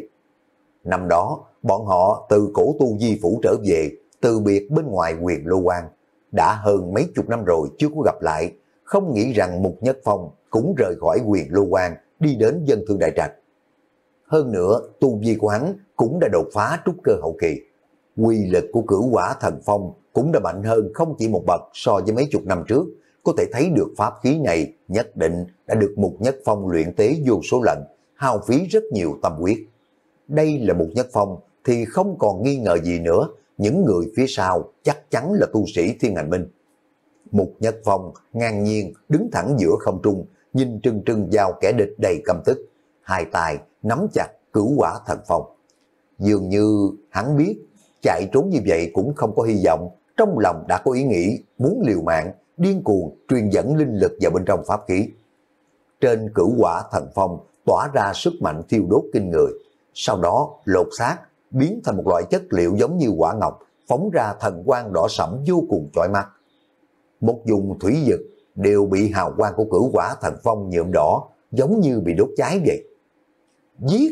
Năm đó, bọn họ từ cổ tu di phủ trở về, từ biệt bên ngoài Huyền Lô Quan. Đã hơn mấy chục năm rồi chưa có gặp lại, không nghĩ rằng Mục Nhất Phong cũng rời khỏi Huyền Lô Quan đi đến Dân Thương Đại Trạch. Hơn nữa, tu vi của hắn cũng đã đột phá trúc cơ hậu kỳ. Quy lực của cửu quả thần phong cũng đã mạnh hơn không chỉ một bậc so với mấy chục năm trước. Có thể thấy được pháp khí này nhất định đã được Mục Nhất Phong luyện tế vô số lần, hao phí rất nhiều tâm huyết. Đây là Mục Nhất Phong thì không còn nghi ngờ gì nữa, những người phía sau chắc chắn là tu sĩ Thiên Hành Minh. Mục Nhất Phong ngang nhiên đứng thẳng giữa không trung, nhìn trừng trừng vào kẻ địch đầy căm tức, hai tay nắm chặt cửu quả thần phong. Dường như hắn biết chạy trốn như vậy cũng không có hy vọng, trong lòng đã có ý nghĩ muốn liều mạng, điên cuồng truyền dẫn linh lực vào bên trong pháp khí. Trên cửu quả thần phong tỏa ra sức mạnh thiêu đốt kinh người, sau đó lột xác biến thành một loại chất liệu giống như quả ngọc, phóng ra thần quang đỏ sẫm vô cùng chói mắt. Một vùng thủy vực đều bị hào quang của cửu quả thần phong nhuộm đỏ, giống như bị đốt cháy vậy. Giết!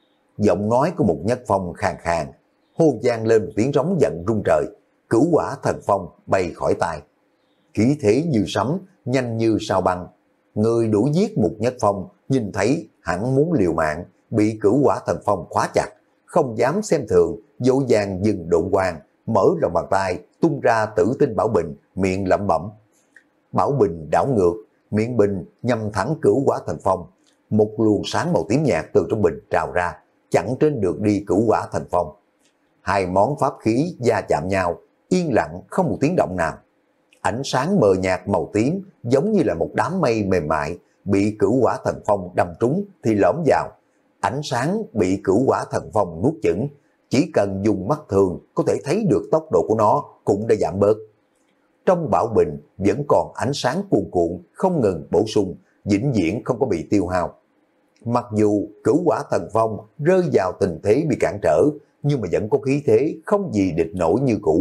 Giọng nói của Mục Nhất Phong khàn khàn, hô vang lên một tiếng rống giận rung trời. Cửu quả thần phong bay khỏi tay, khí thế như sấm, nhanh như sao băng. Người đuổi giết Mục Nhất Phong nhìn thấy hẳn muốn liều mạng, bị cửu quả thần phong khóa chặt, không dám xem thường, dỗ dàng dừng độn quang, mở lòng bàn tay tung ra tử tinh bảo bình, miệng lẩm bẩm. Bảo bình đảo ngược, miệng bình nhằm thẳng cửu quả thần phong. Một luồng sáng màu tím nhạt từ trong bình trào ra, chặn trên đường đi cửu quả thần phong. Hai món pháp khí va chạm nhau, yên lặng không một tiếng động nào. Ánh sáng mờ nhạt màu tím giống như là một đám mây mềm mại, bị cửu quả thần phong đâm trúng thì lõm vào. Ánh sáng bị cửu quả thần phong nuốt chửng, chỉ cần dùng mắt thường có thể thấy được tốc độ của nó cũng đã giảm bớt. Trong bảo bình vẫn còn ánh sáng cuồn cuộn không ngừng bổ sung, vĩnh viễn không có bị tiêu hao. Mặc dù cửu quả thần phong rơi vào tình thế bị cản trở, nhưng mà vẫn có khí thế không gì địch nổi như cũ.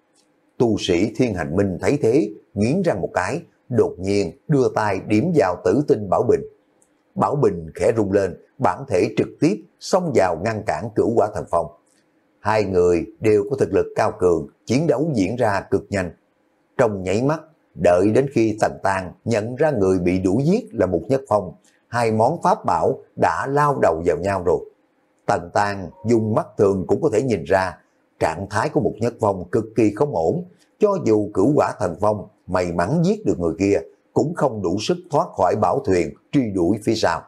Tu sĩ Thiên Hành Minh thấy thế, nghiến răng một cái, đột nhiên đưa tay điểm vào tử tinh bảo bình. Bảo bình khẽ rung lên, bản thể trực tiếp xông vào ngăn cản cửu quả thần phong. Hai người đều có thực lực cao cường, chiến đấu diễn ra cực nhanh. Trong nháy mắt, đợi đến khi Tần Tàng nhận ra người bị đuổi giết là Mục Nhất Phong, hai món pháp bảo đã lao đầu vào nhau rồi. Tần Tàng dùng mắt thường cũng có thể nhìn ra, trạng thái của Mục Nhất Phong cực kỳ không ổn. Cho dù cửu quả thần phong may mắn giết được người kia, cũng không đủ sức thoát khỏi bảo thuyền truy đuổi phía sau.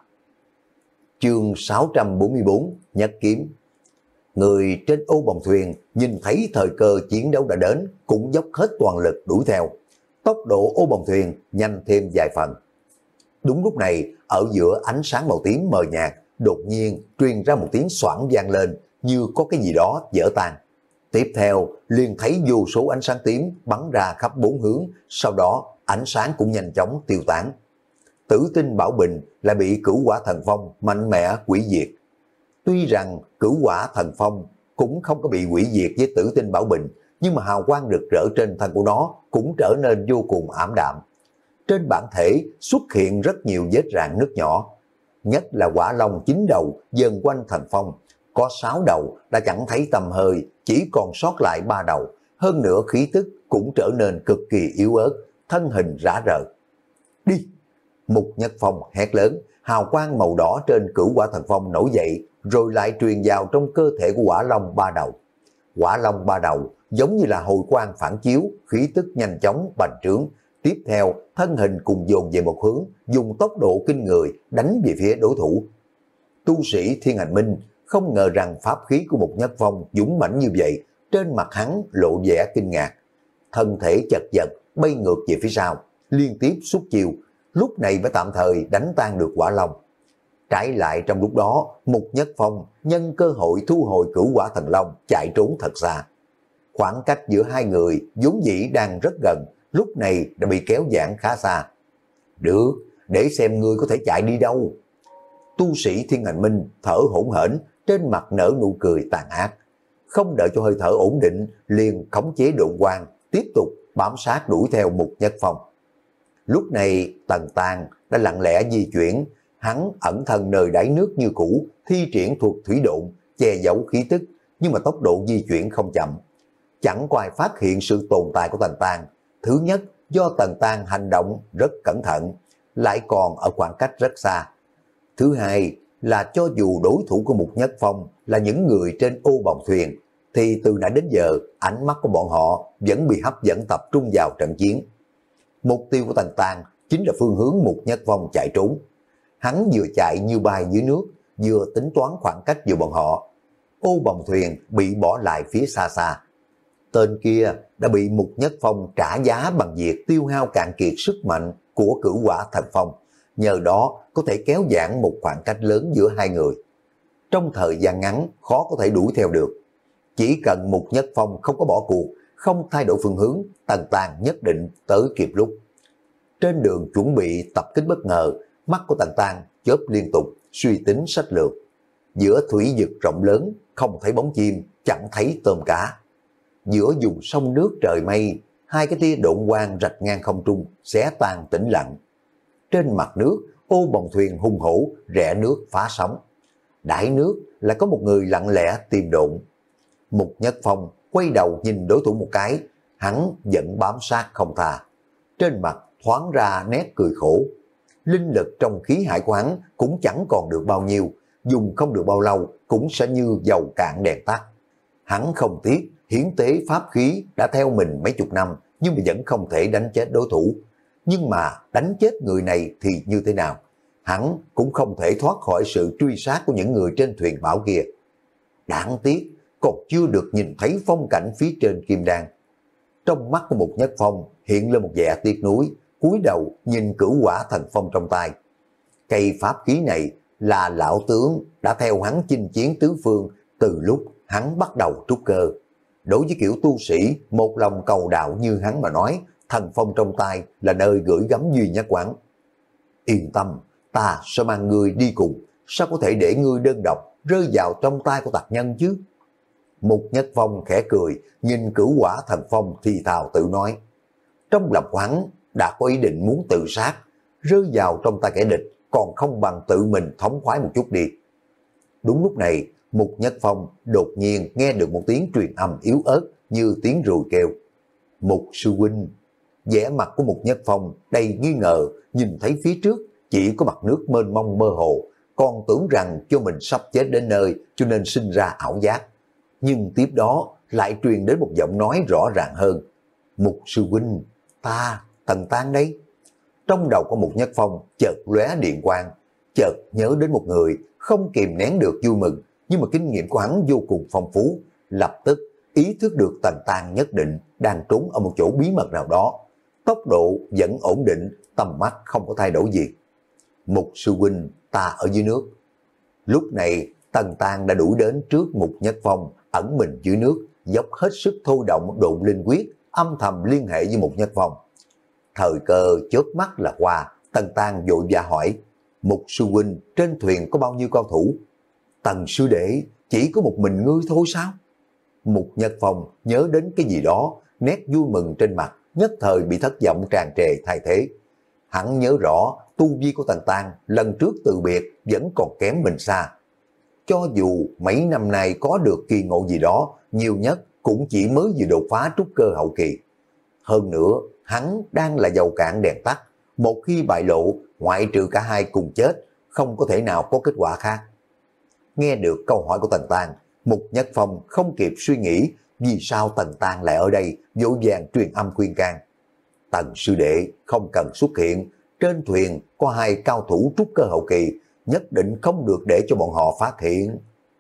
Chương sáu trăm bốn mươi bốn, Nhất Kiếm. Người trên ô bồng thuyền nhìn thấy thời cơ chiến đấu đã đến, cũng dốc hết toàn lực đuổi theo. Tốc độ ô bồng thuyền nhanh thêm vài phần. Đúng lúc này, ở giữa ánh sáng màu tím mờ nhạt, đột nhiên truyền ra một tiếng xoảng vang lên, như có cái gì đó vỡ tan. Tiếp theo, liền thấy vô số ánh sáng tím bắn ra khắp bốn hướng, sau đó ánh sáng cũng nhanh chóng tiêu tán. Tử tinh bảo bình lại bị cửu quả thần phong mạnh mẽ hủy diệt. Tuy rằng cửu quả thần phong cũng không có bị hủy diệt với tử tinh bảo bình, nhưng mà hào quang rực rỡ trên thân của nó cũng trở nên vô cùng ảm đạm. Trên bản thể xuất hiện rất nhiều vết rạn nứt nhỏ, nhất là quả long chín đầu dần quanh thần phong, có sáu đầu đã chẳng thấy tầm hơi, chỉ còn sót lại ba đầu, hơn nữa khí tức cũng trở nên cực kỳ yếu ớt, thân hình rã rời. Đi! Mục Nhất Phong hét lớn, hào quang màu đỏ trên cửu quả thần phong nổi dậy, rồi lại truyền vào trong cơ thể của quả long ba đầu. Quả long ba đầu giống như là hồi quang phản chiếu, khí tức nhanh chóng bành trướng. Tiếp theo, thân hình cùng dồn về một hướng, dùng tốc độ kinh người đánh về phía đối thủ. Tu sĩ Thiên Hành Minh không ngờ rằng pháp khí của Mục Nhất Phong dũng mãnh như vậy, trên mặt hắn lộ vẻ kinh ngạc. Thân thể chật vật bay ngược về phía sau, liên tiếp xuất chiêu, lúc này mới tạm thời đánh tan được quả long. Trái lại trong lúc đó, Mục Nhất Phong nhân cơ hội thu hồi cửu quả thần long chạy trốn thật xa. Khoảng cách giữa hai người vốn dĩ đang rất gần, lúc này đã bị kéo giãn khá xa. Được, để xem ngươi có thể chạy đi đâu. Tu sĩ Thiên Hành Minh thở hổn hển, trên mặt nở nụ cười tàn ác. Không đợi cho hơi thở ổn định, liền khống chế độn quang, tiếp tục bám sát đuổi theo Mục Nhất Phong. Lúc này Tần Tang đã lặng lẽ di chuyển, hắn ẩn thân nơi đáy nước như cũ, thi triển thuật thủy độn, che giấu khí tức, nhưng mà tốc độ di chuyển không chậm. Chẳng có ai phát hiện sự tồn tại của Tần Tang. Thứ nhất, do Tần Tang hành động rất cẩn thận, lại còn ở khoảng cách rất xa. Thứ hai là cho dù đối thủ của Mục Nhất Phong là những người trên ô bồng thuyền, thì từ nãy đến giờ ánh mắt của bọn họ vẫn bị hấp dẫn tập trung vào trận chiến. Mục tiêu của Tần Tang chính là phương hướng Mục Nhất Phong chạy trốn. Hắn vừa chạy như bay dưới nước, vừa tính toán khoảng cách giữa bọn họ. Ô bồng thuyền bị bỏ lại phía xa xa. Tên kia đã bị Mục Nhất Phong trả giá bằng việc tiêu hao cạn kiệt sức mạnh của cửu quả thần phong, nhờ đó có thể kéo giãn một khoảng cách lớn giữa hai người. Trong thời gian ngắn khó có thể đuổi theo được. Chỉ cần Mục Nhất Phong không có bỏ cuộc, không thay đổi phương hướng, Tần Tang nhất định tới kịp lúc. Trên đường chuẩn bị tập kích bất ngờ, mắt của Tần Tang chớp liên tục, suy tính sách lược. Giữa thủy vực rộng lớn, không thấy bóng chim, chẳng thấy tôm cá. Giữa vùng sông nước trời mây, hai cái tia độn quang rạch ngang không trung, xé tan tĩnh lặng. Trên mặt nước, ô bồng thuyền hung hổ, rẽ nước phá sóng. Đáy nước là có một người lặng lẽ tìm độn. Mục Nhất Phong quay đầu nhìn đối thủ một cái, hắn vẫn bám sát không tha. Trên mặt thoáng ra nét cười khổ. Linh lực trong khí hải của hắn cũng chẳng còn được bao nhiêu, dùng không được bao lâu cũng sẽ như dầu cạn đèn tắt. Hắn không tiếc hiến tế pháp khí đã theo mình mấy chục năm, nhưng mà vẫn không thể đánh chết đối thủ. Nhưng mà đánh chết người này thì như thế nào? Hắn cũng không thể thoát khỏi sự truy sát của những người trên thuyền bảo kia. Đáng tiếc còn chưa được nhìn thấy phong cảnh phía trên Kim Đan. Trong mắt của Mục Nhất Phong hiện lên một vẻ tiếc nuối, cúi đầu nhìn cửu quả thần phong trong tay. Cây pháp khí này là lão tướng đã theo hắn chinh chiến tứ phương từ lúc hắn bắt đầu trúc cơ. Đối với kiểu tu sĩ một lòng cầu đạo như hắn mà nói, thần phong trong tay là nơi gửi gắm duy nhất quán. Yên tâm, ta sẽ mang ngươi đi cùng, sao có thể để ngươi đơn độc rơi vào trong tay của tặc nhân chứ? Mục Nhất Phong khẽ cười, nhìn cửu quả thần phong thì thào tự nói. Trong lòng của hắn đã có ý định muốn tự sát, rơi vào trong tay kẻ địch còn không bằng tự mình thống khoái một chút đi. Đúng lúc này, Mục Nhất Phong đột nhiên nghe được một tiếng truyền âm yếu ớt như tiếng ruồi kêu. Mục sư huynh. Vẻ mặt của Mục Nhất Phong đầy nghi ngờ, nhìn thấy phía trước chỉ có mặt nước mênh mông mơ hồ, còn tưởng rằng cho mình sắp chết đến nơi cho nên sinh ra ảo giác. Nhưng tiếp đó lại truyền đến một giọng nói rõ ràng hơn. Mục sư huynh, ta, Tần Tang đấy. Trong đầu của Mục Nhất Phong chợt lóe điện quang, chợt nhớ đến một người, không kìm nén được vui mừng, nhưng mà kinh nghiệm của hắn vô cùng phong phú, lập tức ý thức được Tần Tang nhất định đang trốn ở một chỗ bí mật nào đó. Tốc độ vẫn ổn định, tầm mắt không có thay đổi gì. Mục sư huynh, ta ở dưới nước. Lúc này Tần Tang đã đuổi đến trước Mục Nhất Phong, ẩn mình dưới nước, dốc hết sức thôi động độn linh quyết, âm thầm liên hệ với Mục Nhất Phong. Thời cơ chớp mắt là qua, Tần Tang vội vã hỏi, Mục sư huynh trên thuyền có bao nhiêu cao thủ? Tần sư đệ, chỉ có một mình ngươi thôi sao? Mục Nhất Phong nhớ đến cái gì đó, nét vui mừng trên mặt, nhất thời bị thất vọng tràn trề thay thế. Hắn nhớ rõ, tu vi của Tần Tang lần trước từ biệt vẫn còn kém mình xa. Cho dù mấy năm nay có được kỳ ngộ gì đó, nhiều nhất cũng chỉ mới vừa đột phá trúc cơ hậu kỳ. Hơn nữa, hắn đang là dầu cạn đèn tắt, một khi bại lộ, ngoại trừ cả hai cùng chết, không có thể nào có kết quả khác. Nghe được câu hỏi của Tần Tang, Mục Nhất Phong không kịp suy nghĩ vì sao Tần Tang lại ở đây, vội vàng truyền âm khuyên can. Tần sư đệ không cần xuất hiện, trên thuyền có hai cao thủ trúc cơ hậu kỳ, nhất định không được để cho bọn họ phát hiện.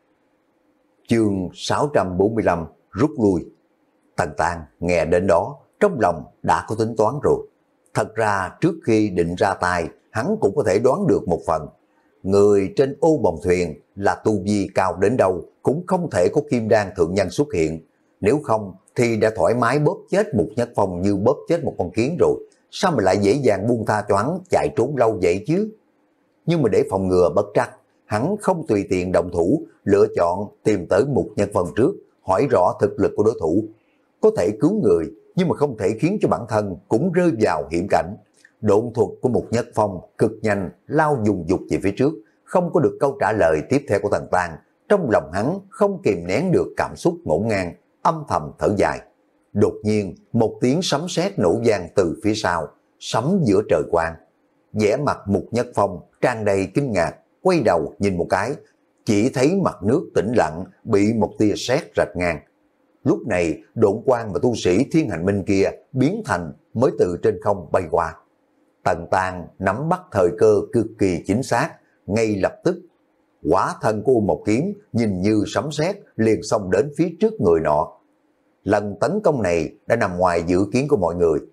Chương sáu trăm bốn mươi lăm rút lui. Tần Tang nghe đến đó, trong lòng đã có tính toán rồi. Thật ra trước khi định ra tay, hắn cũng có thể đoán được một phần. Người trên ô bồng thuyền là tu vi cao đến đâu cũng không thể có kim đan thượng nhân xuất hiện. Nếu không thì đã thoải mái bóp chết Mục Nhất Phong như bóp chết một con kiến rồi. Sao mà lại dễ dàng buông tha cho hắn chạy trốn lâu vậy chứ? Nhưng mà để phòng ngừa bất trắc, hắn không tùy tiện động thủ, lựa chọn tìm tới Mục Nhất Phong trước, hỏi rõ thực lực của đối thủ. Có thể cứu người, nhưng mà không thể khiến cho bản thân cũng rơi vào hiểm cảnh. Độn thuật của Mục Nhất Phong cực nhanh lao dùng dục về phía trước, không có được câu trả lời tiếp theo của Tần Tang. Trong lòng hắn không kìm nén được cảm xúc ngổn ngang, âm thầm thở dài. Đột nhiên, một tiếng sấm sét nổ vang từ phía sau, sấm giữa trời quang. Vẻ mặt Mục Nhất Phong tràn đầy kinh ngạc, quay đầu nhìn một cái, chỉ thấy mặt nước tĩnh lặng bị một tia sét rạch ngang. Lúc này, độn quang và tu sĩ Thiên Hành Minh kia biến thành mới từ trên không bay qua. Tần Tang nắm bắt thời cơ cực kỳ chính xác, ngay lập tức quả thân của một kiếm nhìn như sấm sét liền xông đến phía trước người nọ. Lần tấn công này đã nằm ngoài dự kiến của mọi người.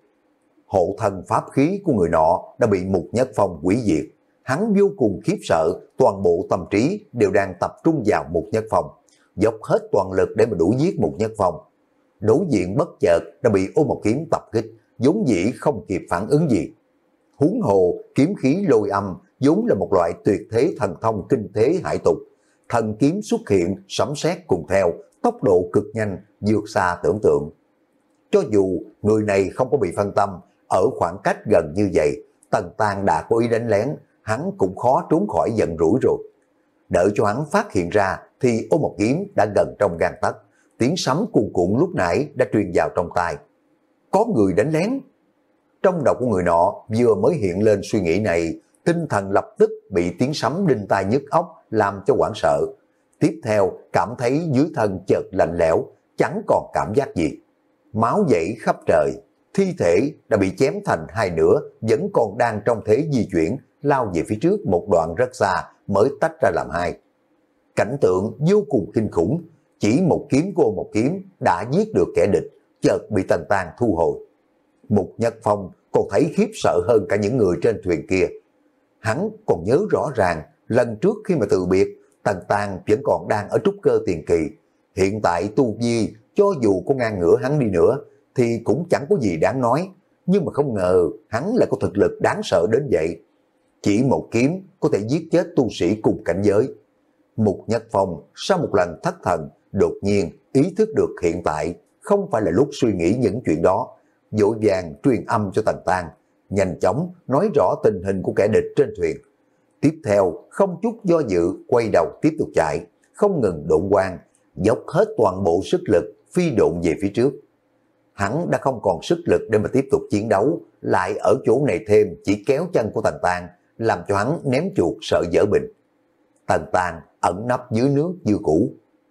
Hộ thân pháp khí của người nọ đã bị Mục Nhất Phong hủy diệt. Hắn vô cùng khiếp sợ, toàn bộ tâm trí đều đang tập trung vào Mục Nhất Phong, dốc hết toàn lực để mà đuổi giết Mục Nhất Phong. Đối diện bất chợt đã bị ô một kiếm tập kích, vốn dĩ không kịp phản ứng gì. Huống hồ kiếm khí lôi âm vốn là một loại tuyệt thế thần thông kinh thế hải tục. Thần kiếm xuất hiện, sấm sét cùng theo, tốc độ cực nhanh, vượt xa tưởng tượng. Cho dù người này không có bị phân tâm, ở khoảng cách gần như vậy, Tần Tang đã có ý đánh lén, hắn cũng khó trốn khỏi giận rủi rồi. Đợi cho hắn phát hiện ra thì ô một kiếm đã gần trong gang tấc, tiếng sấm cuồn cuộn lúc nãy đã truyền vào trong tai. Có người đánh lén. Trong đầu của người nọ vừa mới hiện lên suy nghĩ này, tinh thần lập tức bị tiếng sấm đinh tai nhức óc làm cho hoảng sợ. Tiếp theo cảm thấy dưới thân chợt lạnh lẽo, chẳng còn cảm giác gì. Máu dậy khắp trời, thi thể đã bị chém thành hai nửa, vẫn còn đang trong thế di chuyển, lao về phía trước một đoạn rất xa mới tách ra làm hai. Cảnh tượng vô cùng kinh khủng, chỉ một kiếm cô một kiếm đã giết được kẻ địch, chợt bị Tần Tang thu hồi. Mục Nhất Phong còn thấy khiếp sợ hơn cả những người trên thuyền kia. Hắn còn nhớ rõ ràng, lần trước khi mà từ biệt, Tần Tang vẫn còn đang ở trúc cơ tiền kỳ. Hiện tại tu vi, cho dù có ngang ngửa hắn đi nữa, thì cũng chẳng có gì đáng nói. Nhưng mà không ngờ, hắn lại có thực lực đáng sợ đến vậy. Chỉ một kiếm có thể giết chết tu sĩ cùng cảnh giới. Mục Nhất Phong sau một lần thất thần, đột nhiên ý thức được hiện tại không phải là lúc suy nghĩ những chuyện đó. Vội vàng truyền âm cho Tần Tang, nhanh chóng nói rõ tình hình của kẻ địch trên thuyền. Tiếp theo không chút do dự quay đầu tiếp tục chạy, không ngừng độn quang, dốc hết toàn bộ sức lực phi độn về phía trước. Hắn đã không còn sức lực để mà tiếp tục chiến đấu, lại ở chỗ này thêm chỉ kéo chân của Tần Tang, làm cho hắn ném chuột sợ dở bình. Tần Tang ẩn nấp dưới nước như cũ.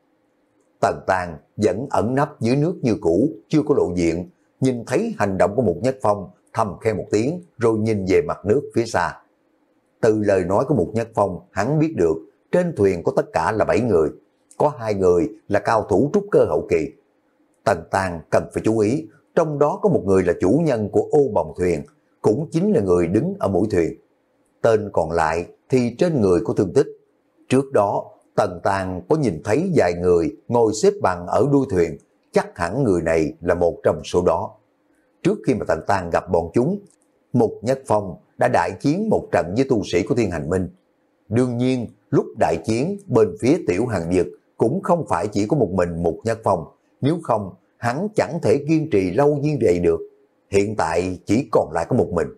Tần Tang vẫn ẩn nấp dưới nước như cũ, chưa có lộ diện. Nhìn thấy hành động của Mục Nhất Phong, thầm khen một tiếng rồi nhìn về mặt nước phía xa. Từ lời nói của Mục Nhất Phong, hắn biết được trên thuyền có tất cả là bảy người, có hai người là cao thủ trúc cơ hậu kỳ. Tần Tang cần phải chú ý, trong đó có một người là chủ nhân của ô bồng thuyền, cũng chính là người đứng ở mũi thuyền. Tên còn lại thì trên người có thương tích. Trước đó, Tần Tang có nhìn thấy vài người ngồi xếp bằng ở đuôi thuyền, chắc hẳn người này là một trong số đó. Trước khi mà Tần Tang gặp bọn chúng, Mục Nhất Phong đã đại chiến một trận với tu sĩ của Thiên Hành Minh. Đương nhiên, lúc đại chiến bên phía Tiểu Hàn Dực cũng không phải chỉ có một mình Mục Nhất Phong, nếu không hắn chẳng thể kiên trì lâu như vậy được. Hiện tại chỉ còn lại có một mình.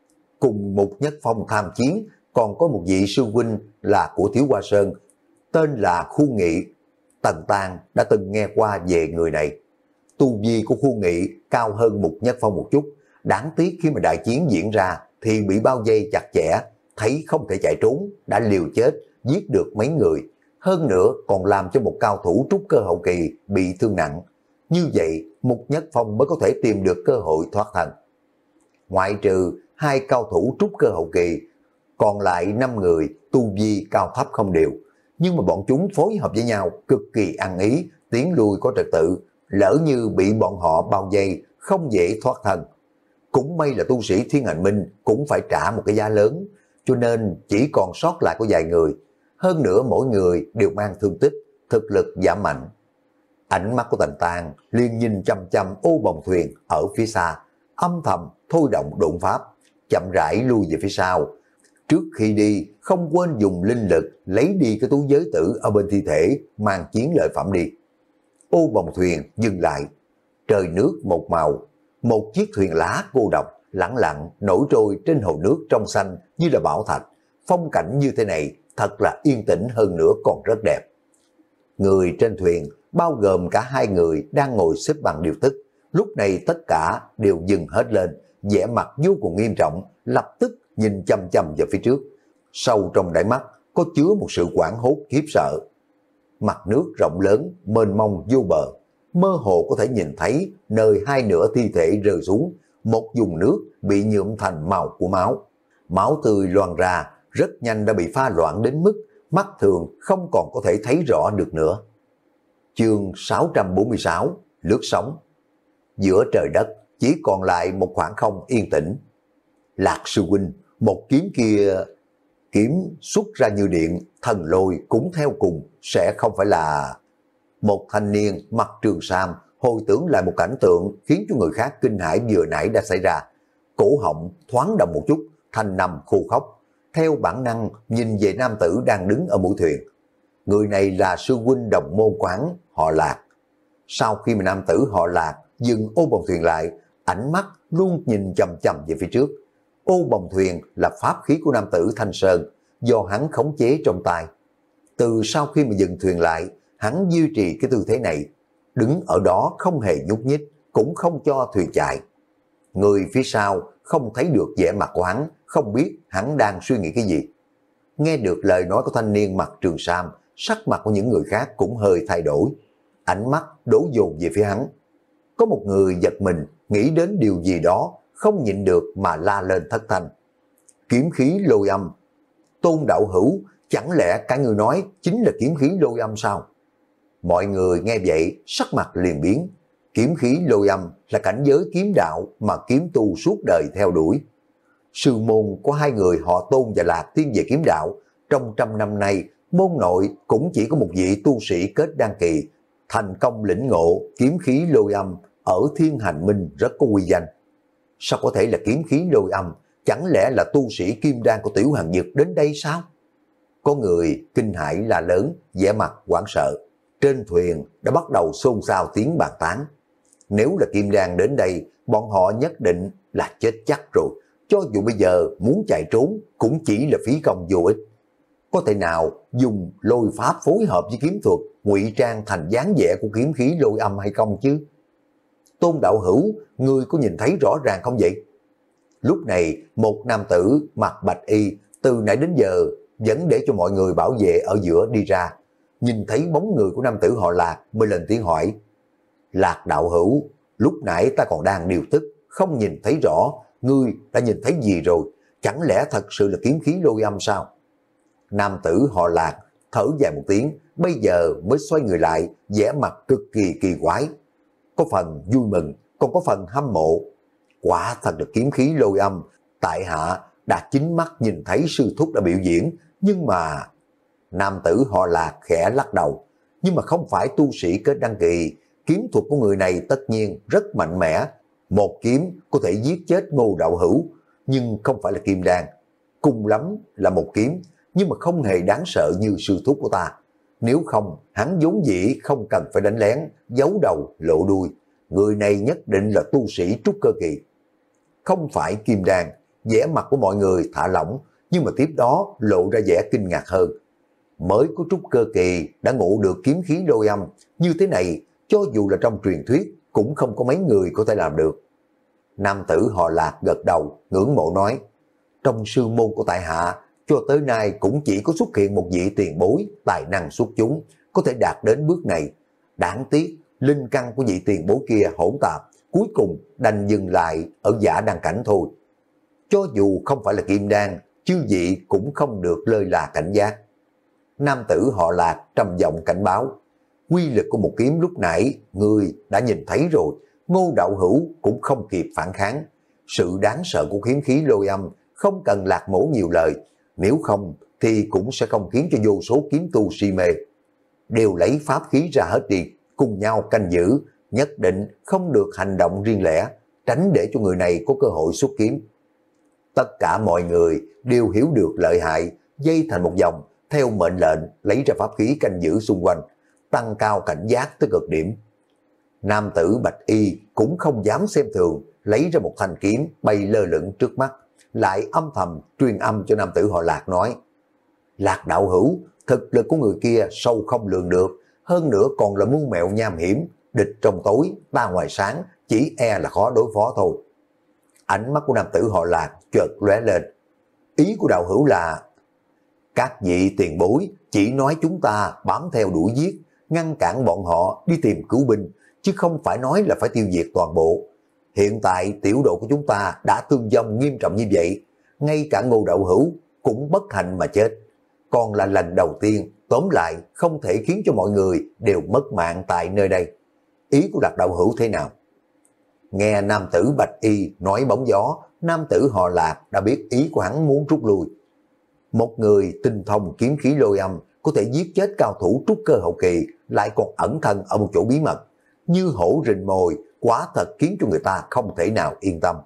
Cùng Mục Nhất Phong tham chiến còn có một vị sư huynh là của Thiếu Hoa Sơn, tên là Khu Nghị. Tần Tang đã từng nghe qua về người này. Tu vi của Khu Nghị cao hơn Mục Nhất Phong một chút, đáng tiếc khi mà đại chiến diễn ra thì bị bao vây chặt chẽ, thấy không thể chạy trốn, đã liều chết, giết được mấy người, hơn nữa còn làm cho một cao thủ trúc cơ hậu kỳ bị thương nặng. Như vậy, Mục Nhất Phong mới có thể tìm được cơ hội thoát thân. Ngoại trừ hai cao thủ trúc cơ hậu kỳ, còn lại năm người tu vi cao thấp không đều, nhưng mà bọn chúng phối hợp với nhau cực kỳ ăn ý, tiến lui có trật tự, lỡ như bị bọn họ bao vây không dễ thoát thân. Cũng may là tu sĩ Thiên Hành Minh cũng phải trả một cái giá lớn, cho nên chỉ còn sót lại có vài người, hơn nữa mỗi người đều mang thương tích, thực lực giảm mạnh. Ánh mắt của Tần Tang liền nhìn chăm chăm ô bồng thuyền ở phía xa, âm thầm thôi động độn pháp, chậm rãi lui về phía sau. Trước khi đi, không quên dùng linh lực lấy đi cái túi giới tử ở bên thi thể, mang chiến lợi phẩm đi. Ô bồng thuyền dừng lại, trời nước một màu, một chiếc thuyền lá cô độc, lẳng lặng nổi trôi trên hồ nước trong xanh như là bảo thạch. Phong cảnh như thế này thật là yên tĩnh, hơn nữa còn rất đẹp. Người trên thuyền, bao gồm cả hai người đang ngồi xếp bằng điều tức, lúc này tất cả đều dừng hết lên, vẻ mặt vô cùng nghiêm trọng, lập tức nhìn chăm chăm vào phía trước. Sâu trong đáy mắt có chứa một sự hoảng hốt khiếp sợ. Mặt nước rộng lớn, mênh mông vô bờ, mơ hồ có thể nhìn thấy nơi hai nửa thi thể rơi xuống, một vùng nước bị nhuộm thành màu của máu. Máu tươi loang ra, rất nhanh đã bị pha loãng đến mức mắt thường không còn có thể thấy rõ được nữa. Chương sáu trăm bốn mươi sáu, lướt sóng. Giữa trời đất chỉ còn lại một khoảng không yên tĩnh. Lạc sư huynh, một kiếm kia, kiếm xuất ra như điện, thần lôi cũng theo cùng, sẽ không phải là... Một thanh niên mặc trường sam hồi tưởng lại một cảnh tượng khiến cho người khác kinh hãi vừa nãy đã xảy ra. Cổ họng thoáng động một chút, thanh nằm khô khóc, theo bản năng nhìn về nam tử đang đứng ở mũi thuyền. Người này là sư huynh đồng môn quán họ Lạc. Sau khi mà nam tử họ Lạc dừng ô bồng thuyền lại, ánh mắt luôn nhìn chầm chầm về phía trước. Ô bồng thuyền là pháp khí của nam tử Thanh Sơn, do hắn khống chế trong tay. Từ sau khi mà dừng thuyền lại, hắn duy trì cái tư thế này, đứng ở đó không hề nhúc nhích, cũng không cho thuyền chạy. Người phía sau không thấy được vẻ mặt của hắn, không biết hắn đang suy nghĩ cái gì. Nghe được lời nói của thanh niên mặc trường sam, sắc mặt của những người khác cũng hơi thay đổi. Ánh mắt đổ dồn về phía hắn. Có một người giật mình, nghĩ đến điều gì đó, không nhịn được mà la lên thất thanh. Kiếm khí lôi âm. Tôn đạo hữu, chẳng lẽ cả người nói chính là kiếm khí lôi âm sao? Mọi người nghe vậy, sắc mặt liền biến. Kiếm khí lôi âm là cảnh giới kiếm đạo mà kiếm tu suốt đời theo đuổi. Sư môn của hai người họ Tôn và Lạc thiên về kiếm đạo, trong trăm năm nay, môn nội cũng chỉ có một vị tu sĩ kết đan kỳ, thành công lĩnh ngộ kiếm khí lôi âm ở Thiên Hành Minh rất có uy danh. Sao có thể là kiếm khí lôi âm? Chẳng lẽ là tu sĩ kim đan của Tiểu Hàn Dực đến đây sao? Có người kinh hãi la lớn, vẻ mặt hoảng sợ. Trên thuyền đã bắt đầu xôn xao tiếng bàn tán. Nếu là kim đan đến đây, bọn họ nhất định là chết chắc rồi. Cho dù bây giờ muốn chạy trốn cũng chỉ là phí công vô ích. Có thể nào dùng lôi pháp phối hợp với kiếm thuật, ngụy trang thành dáng vẻ của kiếm khí lôi âm hay không chứ? Tôn đạo hữu, ngươi có nhìn thấy rõ ràng không vậy? Lúc này, một nam tử mặc bạch y từ nãy đến giờ vẫn để cho mọi người bảo vệ ở giữa đi ra. Nhìn thấy bóng người của nam tử họ Lạc mới lên tiếng hỏi. Lạc đạo hữu, lúc nãy ta còn đang điều tức, không nhìn thấy rõ, ngươi đã nhìn thấy gì rồi? Chẳng lẽ thật sự là kiếm khí lôi âm sao? Nam tử họ Lạc thở dài một tiếng, bây giờ mới xoay người lại, vẻ mặt cực kỳ kỳ quái. Có phần vui mừng, còn có phần hâm mộ. Quả thật là kiếm khí lôi âm, tại hạ đã chính mắt nhìn thấy sư thúc đã biểu diễn, nhưng mà... Nam tử họ Lạc khẽ lắc đầu, nhưng mà không phải tu sĩ kết đăng kỳ, kiếm thuật của người này tất nhiên rất mạnh mẽ, một kiếm có thể giết chết Ngô đạo hữu, nhưng không phải là kim đan. Cùng lắm là một kiếm, nhưng mà không hề đáng sợ như sư thúc của ta. Nếu không, hắn vốn dĩ không cần phải đánh lén, giấu đầu, lộ đuôi. Người này nhất định là tu sĩ trúc cơ kỳ. Không phải kim đan, vẻ mặt của mọi người thả lỏng, nhưng mà tiếp đó lộ ra vẻ kinh ngạc hơn. Mới có trúc cơ kỳ đã ngộ được kiếm khí lôi âm, như thế này, cho dù là trong truyền thuyết, cũng không có mấy người có thể làm được. Nam tử họ Lạc gật đầu, ngưỡng mộ nói, trong sư môn của tại hạ, cho tới nay cũng chỉ có xuất hiện một vị tiền bối, tài năng xuất chúng, có thể đạt đến bước này. Đáng tiếc, linh căn của vị tiền bối kia hỗn tạp, cuối cùng đành dừng lại ở giả đăng cảnh thôi. Cho dù không phải là kim đan, chư vị cũng không được lơi là cảnh giác. Nam tử họ Lạc trầm giọng cảnh báo, quy lực của một kiếm lúc nãy, người đã nhìn thấy rồi, Ngô đạo hữu cũng không kịp phản kháng. Sự đáng sợ của kiếm khí lôi âm không cần Lạc mổ nhiều lời, nếu không thì cũng sẽ không khiến cho vô số kiếm tu si mê. Đều lấy pháp khí ra hết đi, cùng nhau canh giữ, nhất định không được hành động riêng lẻ, tránh để cho người này có cơ hội xuất kiếm. Tất cả mọi người đều hiểu được lợi hại, dây thành một vòng, theo mệnh lệnh lấy ra pháp khí canh giữ xung quanh, tăng cao cảnh giác tới cực điểm. Nam tử bạch y cũng không dám xem thường, lấy ra một thanh kiếm bay lơ lửng trước mắt, lại âm thầm truyền âm cho nam tử họ Lạc nói, Lạc đạo hữu, thực lực của người kia sâu không lường được, hơn nữa còn là mưu mẹo nham hiểm, địch trong tối, ta ngoài sáng, chỉ e là khó đối phó thôi. Ánh mắt của nam tử họ Lạc chợt lóe lên, ý của đạo hữu là, các vị tiền bối chỉ nói chúng ta bám theo đuổi giết, ngăn cản bọn họ đi tìm cứu binh, chứ không phải nói là phải tiêu diệt toàn bộ. Hiện tại tiểu độ của chúng ta đã thương vong nghiêm trọng như vậy, ngay cả Ngô đạo hữu cũng bất hạnh mà chết. Còn là lần đầu tiên, tóm lại không thể khiến cho mọi người đều mất mạng tại nơi đây. Ý của Lạc đạo hữu thế nào? Nghe nam tử bạch y nói bóng gió, nam tử họ Lạc đã biết ý của hắn muốn rút lui. Một người tinh thông kiếm khí lôi âm, có thể giết chết cao thủ trúc cơ hậu kỳ, lại còn ẩn thân ở một chỗ bí mật, như hổ rình mồi, quả thật khiến cho người ta không thể nào yên tâm.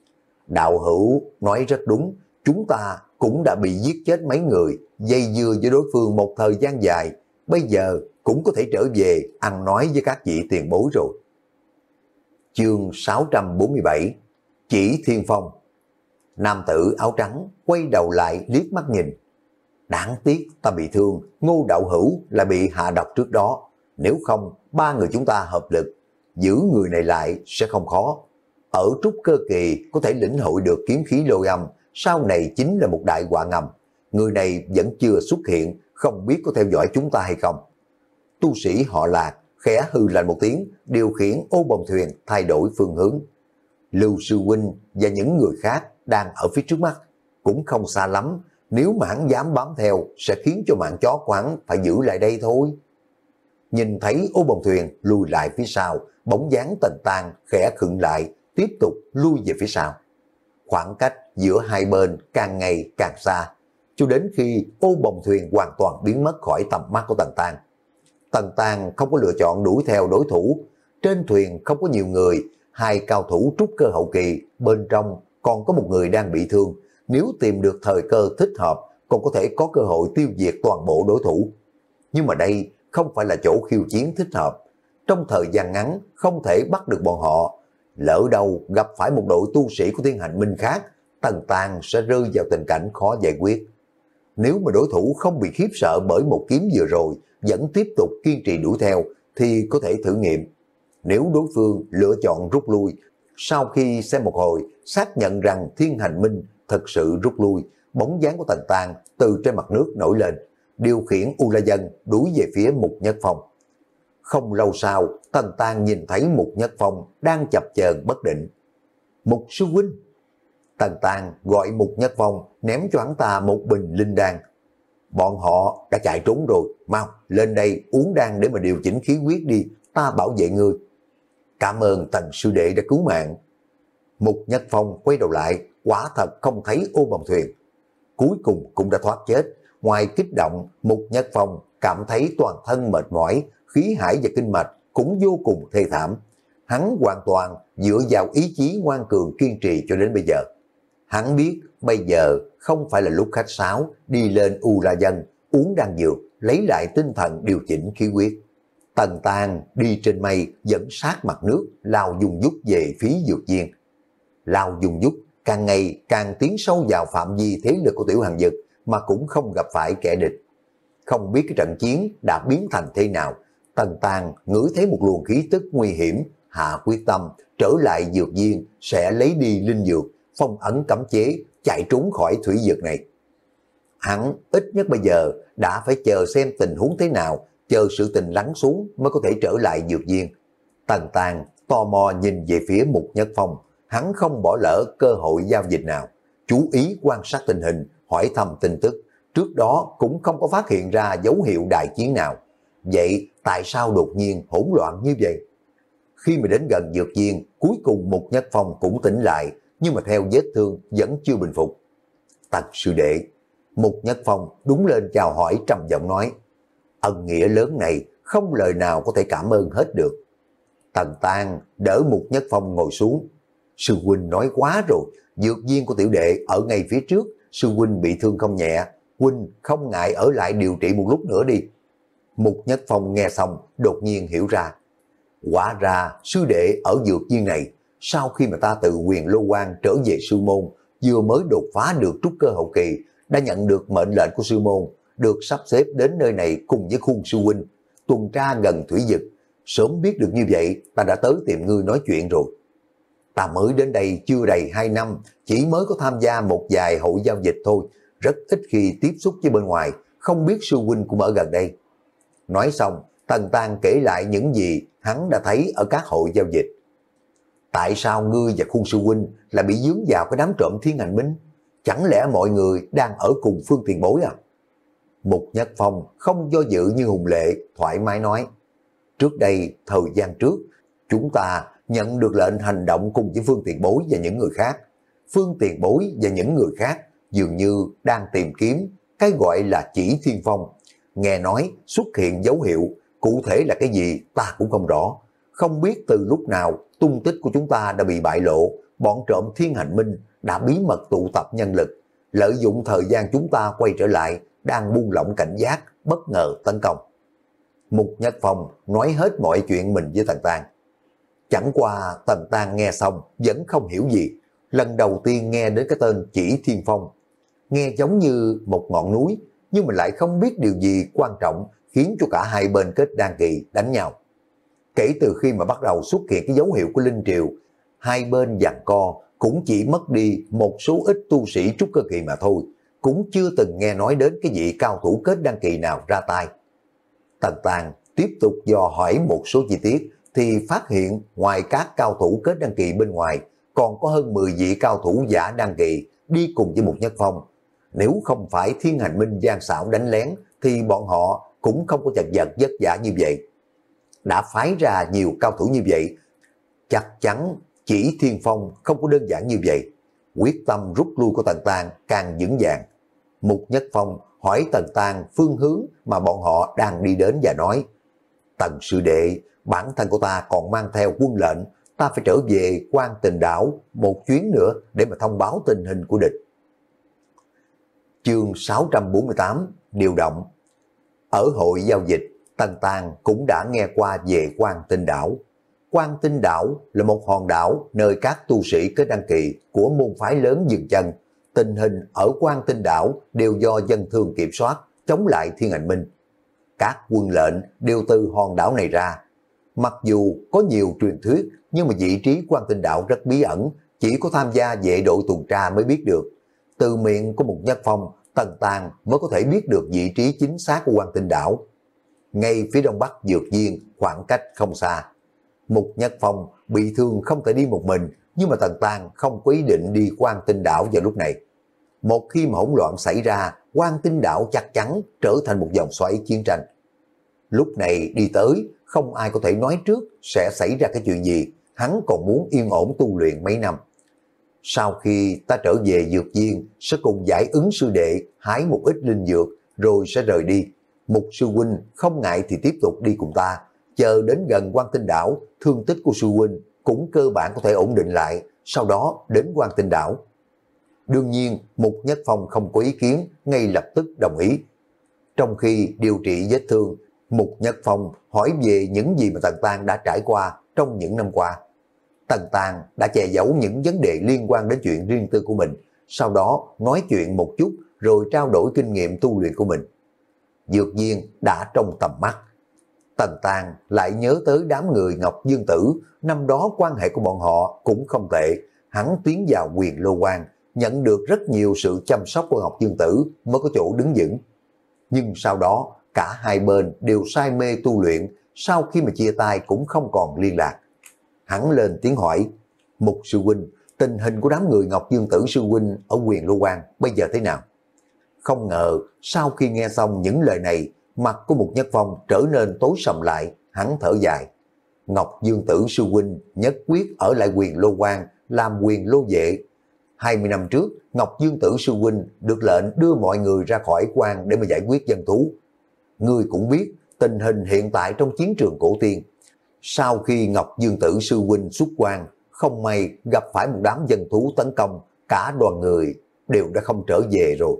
Đạo hữu nói rất đúng, chúng ta cũng đã bị giết chết mấy người, dây dưa với đối phương một thời gian dài, bây giờ cũng có thể trở về ăn nói với các vị tiền bối rồi. Chương sáu trăm bốn mươi bảy, Chỉ Thiên Phong. Nam tử áo trắng quay đầu lại liếc mắt nhìn. Đáng tiếc ta bị thương, Ngô đạo hữu là bị hạ độc trước đó, nếu không ba người chúng ta hợp lực, giữ người này lại sẽ không khó. Ở trúc cơ kỳ có thể lĩnh hội được kiếm khí lôi âm, sau này chính là một đại họa ngầm. Người này vẫn chưa xuất hiện, không biết có theo dõi chúng ta hay không. Tu sĩ họ Lạc khẽ hư lạnh một tiếng, điều khiển ô bồng thuyền thay đổi phương hướng. Lưu sư huynh và những người khác đang ở phía trước mắt, cũng không xa lắm, nếu mà hắn dám bám theo sẽ khiến cho mạng chó của hắn phải giữ lại đây thôi. Nhìn thấy ô bồng thuyền lùi lại phía sau, bóng dáng Tần Tang khẽ khựng lại, tiếp tục lui về phía sau. Khoảng cách giữa hai bên càng ngày càng xa, cho đến khi ô bồng thuyền hoàn toàn biến mất khỏi tầm mắt của Tần Tang. Tần Tang không có lựa chọn đuổi theo đối thủ, trên thuyền không có nhiều người, hai cao thủ trúc cơ hậu kỳ, bên trong còn có một người đang bị thương, nếu tìm được thời cơ thích hợp còn có thể có cơ hội tiêu diệt toàn bộ đối thủ. Nhưng mà đây không phải là chỗ khiêu chiến thích hợp, trong thời gian ngắn không thể bắt được bọn họ, lỡ đâu gặp phải một đội tu sĩ của Thiên Hành Minh khác, Tần Tang sẽ rơi vào tình cảnh khó giải quyết. Nếu mà đối thủ không bị khiếp sợ bởi một kiếm vừa rồi, vẫn tiếp tục kiên trì đuổi theo thì có thể thử nghiệm. Nếu đối phương lựa chọn rút lui, sau khi xem một hồi xác nhận rằng Thiên Hành Minh thật sự rút lui, bóng dáng của Tần Tang từ trên mặt nước nổi lên, điều khiển U La Dân đuổi về phía Mục Nhất Phong. Không lâu sau, Tần Tang nhìn thấy Mục Nhất Phong đang chập chờn bất định. Mục sư huynh. Tần Tang gọi Mục Nhất Phong ném cho hắn ta một bình linh đan. Bọn họ đã chạy trốn rồi, mau lên đây uống đan để mà điều chỉnh khí huyết đi, ta bảo vệ ngươi. Cảm ơn Tần sư đệ đã cứu mạng. Mục Nhất Phong quay đầu lại, quả thật không thấy ô bồng thuyền. Cuối cùng cũng đã thoát chết. Ngoài kích động, Mục Nhất Phong cảm thấy toàn thân mệt mỏi, khí hải và kinh mạch cũng vô cùng thê thảm. Hắn hoàn toàn dựa vào ý chí ngoan cường kiên trì cho đến bây giờ. Hắn biết bây giờ không phải là lúc khách sáo đi lên U La Dân uống đan dược, lấy lại tinh thần điều chỉnh khí huyết. Tần Tàng đi trên mây dẫn sát mặt nước, lao dùng dút về phía dược viên. Lao dùng dút càng ngày càng tiến sâu vào phạm vi thế lực của Tiểu Hàn Dực mà cũng không gặp phải kẻ địch. Không biết cái trận chiến đã biến thành thế nào, Tần Tàng ngửi thấy một luồng khí tức nguy hiểm, hạ quyết tâm trở lại dược viên sẽ lấy đi linh dược, phong ấn cấm chế, chạy trốn khỏi thủy dược này. Hắn ít nhất bây giờ đã phải chờ xem tình huống thế nào, chờ sự tình lắng xuống mới có thể trở lại dược viên. Tần Tàng tò mò nhìn về phía Mục Nhất Phong, hắn không bỏ lỡ cơ hội giao dịch nào, chú ý quan sát tình hình, hỏi thăm tin tức, trước đó cũng không có phát hiện ra dấu hiệu đại chiến nào. Vậy tại sao đột nhiên hỗn loạn như vậy? Khi mà đến gần dược viên, cuối cùng Mục Nhất Phong cũng tỉnh lại, nhưng mà theo vết thương vẫn chưa bình phục. Tần sư đệ, Mục Nhất Phong đúng lên chào hỏi trầm giọng nói, ân nghĩa lớn này không lời nào có thể cảm ơn hết được. Tần Tàng đỡ Mục Nhất Phong ngồi xuống. Sư huynh nói quá rồi, dược viên của tiểu đệ ở ngay phía trước, sư huynh bị thương không nhẹ, huynh không ngại ở lại điều trị một lúc nữa đi. Mục Nhất Phong nghe xong đột nhiên hiểu ra, hóa ra sư đệ ở dược viên này, sau khi mà ta từ Huyền Lô Quan trở về sư môn, vừa mới đột phá được trúc cơ hậu kỳ, đã nhận được mệnh lệnh của sư môn, được sắp xếp đến nơi này cùng với Khuôn sư huynh, tuần tra gần thủy vực. Sớm biết được như vậy, ta đã tới tìm ngươi nói chuyện rồi. Ta mới đến đây chưa đầy hai năm, chỉ mới có tham gia một vài hội giao dịch thôi, rất ít khi tiếp xúc với bên ngoài, không biết sư huynh cũng ở gần đây. Nói xong, Tần Tàng kể lại những gì hắn đã thấy ở các hội giao dịch. Tại sao ngươi và Khuôn sư huynh lại bị dướng vào cái đám trộm Thiên Hành Minh? Chẳng lẽ mọi người đang ở cùng Phương Tiền Bối à? Mục Nhất Phong không do dự như hùng lệ, thoải mái nói. Trước đây, thời gian trước, chúng ta nhận được lệnh hành động cùng với Phương Tiền Bối và những người khác. Phương Tiền Bối và những người khác dường như đang tìm kiếm cái gọi là chỉ thiên phong. Nghe nói xuất hiện dấu hiệu, cụ thể là cái gì ta cũng không rõ. Không biết từ lúc nào tung tích của chúng ta đã bị bại lộ, bọn trộm Thiên Hành Minh đã bí mật tụ tập nhân lực, lợi dụng thời gian chúng ta quay trở lại, đang buông lỏng cảnh giác, bất ngờ tấn công. Mục Nhất Phong nói hết mọi chuyện mình với Tần Tàng. Chẳng qua Tần Tàng nghe xong vẫn không hiểu gì, lần đầu tiên nghe đến cái tên Chỉ Thiên Phong. Nghe giống như một ngọn núi, nhưng mà lại không biết điều gì quan trọng khiến cho cả hai bên kết đan kỳ đánh nhau. Kể từ khi mà bắt đầu xuất hiện cái dấu hiệu của Linh Triều, hai bên giằng co cũng chỉ mất đi một số ít tu sĩ trúc cơ kỳ mà thôi, cũng chưa từng nghe nói đến cái vị cao thủ kết đan kỳ nào ra tay. Tần Tàng tiếp tục dò hỏi một số chi tiết thì phát hiện ngoài các cao thủ kết đan kỳ bên ngoài, còn có hơn mười vị cao thủ giả đan kỳ đi cùng với Mục Nhất Phong. Nếu không phải Thiên Hành Minh gian xảo đánh lén thì bọn họ cũng không có chật vật vất vả như vậy. Đã phái ra nhiều cao thủ như vậy, chắc chắn Chỉ Thiên Phong không có đơn giản như vậy. Quyết tâm rút lui của Tần Tàng càng vững vàng. Mục Nhất Phong hỏi Tần Tàng phương hướng mà bọn họ đang đi đến và nói, Tần sư đệ, bản thân của ta còn mang theo quân lệnh, ta phải trở về Quan Tình Đảo một chuyến nữa để mà thông báo tình hình của địch. Chương sáu trăm bốn mươi tám, điều động. Ở hội giao dịch, Tần Tàng cũng đã nghe qua về Quan Tinh Đảo. Quan Tinh Đảo là một hòn đảo nơi các tu sĩ kết đăng kỳ của môn phái lớn dừng chân. Tình hình ở Quan Tinh Đảo đều do dân thường kiểm soát, chống lại Thiên Hành Minh. Các quân lệnh đều từ hòn đảo này ra. Mặc dù có nhiều truyền thuyết, nhưng mà vị trí Quan Tinh Đảo rất bí ẩn, chỉ có tham gia vệ đội tuần tra mới biết được. Từ miệng của Mục Nhất Phong, Tần Tàng mới có thể biết được vị trí chính xác của Quan Tinh Đảo. Ngay phía đông bắc dược viên, khoảng cách không xa. Mục Nhất Phong bị thương không thể đi một mình, nhưng mà Tần Tàng không có ý định đi Quan Tinh Đảo vào lúc này. Một khi mà hỗn loạn xảy ra, Quan Tinh Đảo chắc chắn trở thành một vòng xoáy chiến tranh. Lúc này đi tới, không ai có thể nói trước sẽ xảy ra cái chuyện gì, hắn còn muốn yên ổn tu luyện mấy năm. Sau khi ta trở về dược viên, sẽ cùng giải ứng sư đệ hái một ít linh dược, rồi sẽ rời đi. Mục sư huynh không ngại thì tiếp tục đi cùng ta, chờ đến gần Quan Tinh Đảo, thương tích của sư huynh cũng cơ bản có thể ổn định lại, sau đó đến Quan Tinh Đảo. Đương nhiên, Mục Nhất Phong không có ý kiến, ngay lập tức đồng ý. Trong khi điều trị vết thương, Mục Nhất Phong hỏi về những gì mà Tần Tang đã trải qua trong những năm qua. Tần Tang đã che giấu những vấn đề liên quan đến chuyện riêng tư của mình, sau đó nói chuyện một chút rồi trao đổi kinh nghiệm tu luyện của mình. Dược Viên đã trong tầm mắt. Tần Tang lại nhớ tới đám người Ngọc Dương Tử, năm đó quan hệ của bọn họ cũng không tệ, hắn tiến vào Quyền Lô Quan, nhận được rất nhiều sự chăm sóc của Ngọc Dương Tử mới có chỗ đứng vững. Nhưng sau đó, cả hai bên đều say mê tu luyện, sau khi mà chia tay cũng không còn liên lạc. Hắn lên tiếng hỏi, Mục sư huynh, tình hình của đám người Ngọc Dương Tử sư huynh ở Quyền Lô Quan bây giờ thế nào? Không ngờ, sau khi nghe xong những lời này, mặt của Mục Nhất Phong trở nên tối sầm lại, hắn thở dài. Ngọc Dương Tử sư huynh nhất quyết ở lại Quyền Lô Quan làm quyền lô vệ. hai mươi năm trước, Ngọc Dương Tử sư huynh được lệnh đưa mọi người ra khỏi quan để mà giải quyết dân thú. Ngươi cũng biết tình hình hiện tại trong chiến trường cổ tiên. Sau khi Ngọc Dương Tử sư huynh xuất quan, không may gặp phải một đám dân thú tấn công, cả đoàn người đều đã không trở về rồi.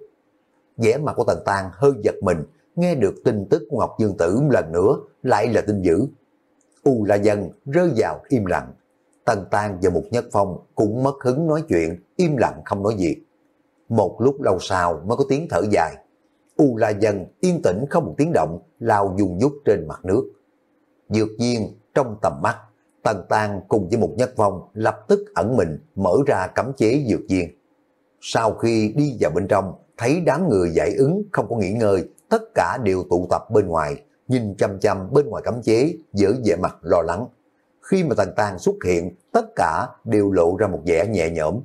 Vẻ mặt của Tần Tang hơi giật mình, nghe được tin tức của Ngọc Dương Tử lần nữa, lại là tin dữ. U La Dân rơi vào im lặng. Tần Tang và Mục Nhất Phong cũng mất hứng nói chuyện, im lặng không nói gì. Một lúc lâu sau mới có tiếng thở dài. U La Dân yên tĩnh không một tiếng động, lao dùng dút trên mặt nước. Dược Viên trong tầm mắt, Tần Tang cùng với Mục Nhất Phong lập tức ẩn mình mở ra cấm chế dược viên. Sau khi đi vào bên trong, thấy đám người giải ứng không có nghỉ ngơi, tất cả đều tụ tập bên ngoài, nhìn chăm chăm bên ngoài cấm chế, với vẻ mặt lo lắng. Khi mà Tần Tang xuất hiện, tất cả đều lộ ra một vẻ nhẹ nhõm.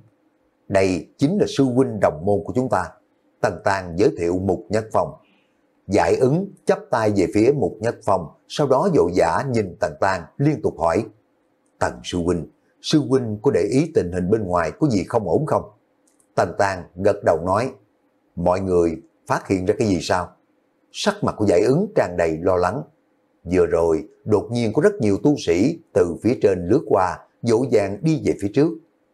Đây chính là sư huynh đồng môn của chúng ta. Tần Tang giới thiệu Mục Nhất Phong. Giải ứng chắp tay về phía Mục Nhất Phong, sau đó vội vã nhìn Tần Tang liên tục hỏi. Tần sư huynh, sư huynh có để ý tình hình bên ngoài có gì không ổn không? Tần Tang gật đầu nói. Mọi người phát hiện ra cái gì sao? Sắc mặt của Giải ứng tràn đầy lo lắng. Vừa rồi, đột nhiên có rất nhiều tu sĩ từ phía trên lướt qua, dỗ dàng đi về phía trước.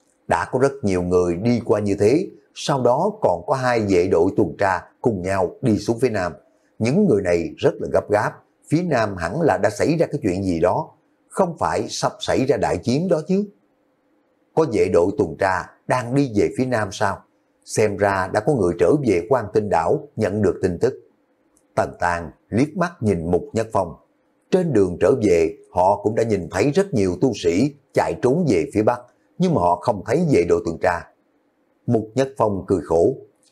Đã có rất nhiều người đi qua như thế, sau đó còn có hai vệ đội tuần tra cùng nhau đi xuống phía nam. Những người này rất là gấp gáp, phía nam hẳn là đã xảy ra cái chuyện gì đó, không phải sắp xảy ra đại chiến đó chứ. Có vệ đội tuần tra đang đi về phía nam sao? Xem ra đã có người trở về Quan Tinh Đảo nhận được tin tức. Tần Tang liếc mắt nhìn Mục Nhất Phong. Trên đường trở về, họ cũng đã nhìn thấy rất nhiều tu sĩ chạy trốn về phía Bắc, nhưng mà họ không thấy vệ đội tuần tra. Mục Nhất Phong cười khổ.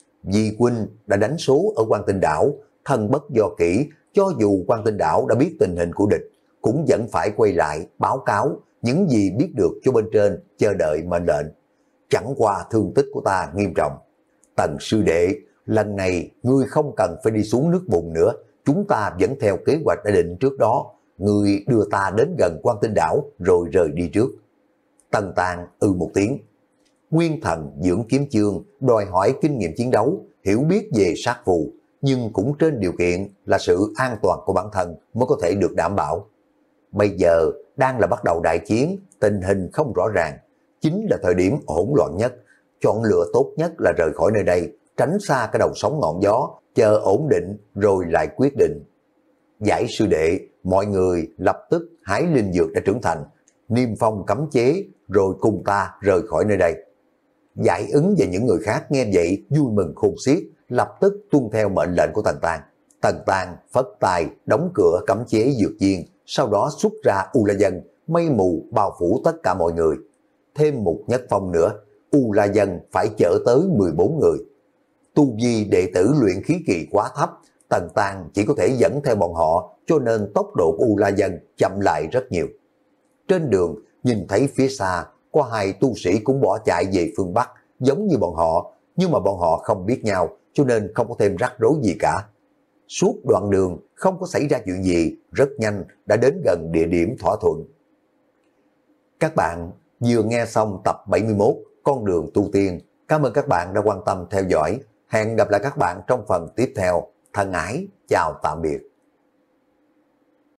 Di huynh đã đánh số ở Quan Tinh Đảo, thân bất do kỹ, cho dù Quan Tinh Đảo đã biết tình hình của địch, cũng vẫn phải quay lại báo cáo những gì biết được cho bên trên, chờ đợi mệnh lệnh. Chẳng qua thương tích của ta nghiêm trọng. Tần sư đệ, lần này ngươi không cần phải đi xuống nước bùn nữa, chúng ta vẫn theo kế hoạch đã định trước đó. Ngươi đưa ta đến gần Quan Tinh Đảo rồi rời đi trước. Tần Tang ư một tiếng. Nguyên thần dưỡng kiếm chương đòi hỏi kinh nghiệm chiến đấu, hiểu biết về sát phù, nhưng cũng trên điều kiện là sự an toàn của bản thân mới có thể được đảm bảo. Bây giờ đang là bắt đầu đại chiến, tình hình không rõ ràng, chính là thời điểm hỗn loạn nhất. Chọn lựa tốt nhất là rời khỏi nơi đây, tránh xa cái đầu sóng ngọn gió, chờ ổn định rồi lại quyết định. Giải sư đệ, mọi người lập tức hái linh dược đã trưởng thành, niêm phong cấm chế rồi cùng ta rời khỏi nơi đây. Giải ứng và những người khác nghe vậy vui mừng khôn xiết, lập tức tuân theo mệnh lệnh của Tần Tang. Tần Tang phất tay đóng cửa cấm chế dược viên, sau đó xuất ra U La Dân, mây mù bao phủ tất cả mọi người. Thêm Mục Nhất Phong nữa, U La Dân phải chở tới mười bốn người. Tu vi đệ tử luyện khí kỳ quá thấp, Tần Tang chỉ có thể dẫn theo bọn họ, cho nên tốc độ của U La Dân chậm lại rất nhiều. Trên đường, nhìn thấy phía xa, có hai tu sĩ cũng bỏ chạy về phương Bắc, giống như bọn họ, nhưng mà bọn họ không biết nhau, cho nên không có thêm rắc rối gì cả. Suốt đoạn đường, không có xảy ra chuyện gì, rất nhanh đã đến gần địa điểm thỏa thuận. Các bạn vừa nghe xong tập bảy mươi mốt, Con đường tu tiên. Cảm ơn các bạn đã quan tâm theo dõi. Hẹn gặp lại các bạn trong phần tiếp theo. Thân ái, chào tạm biệt.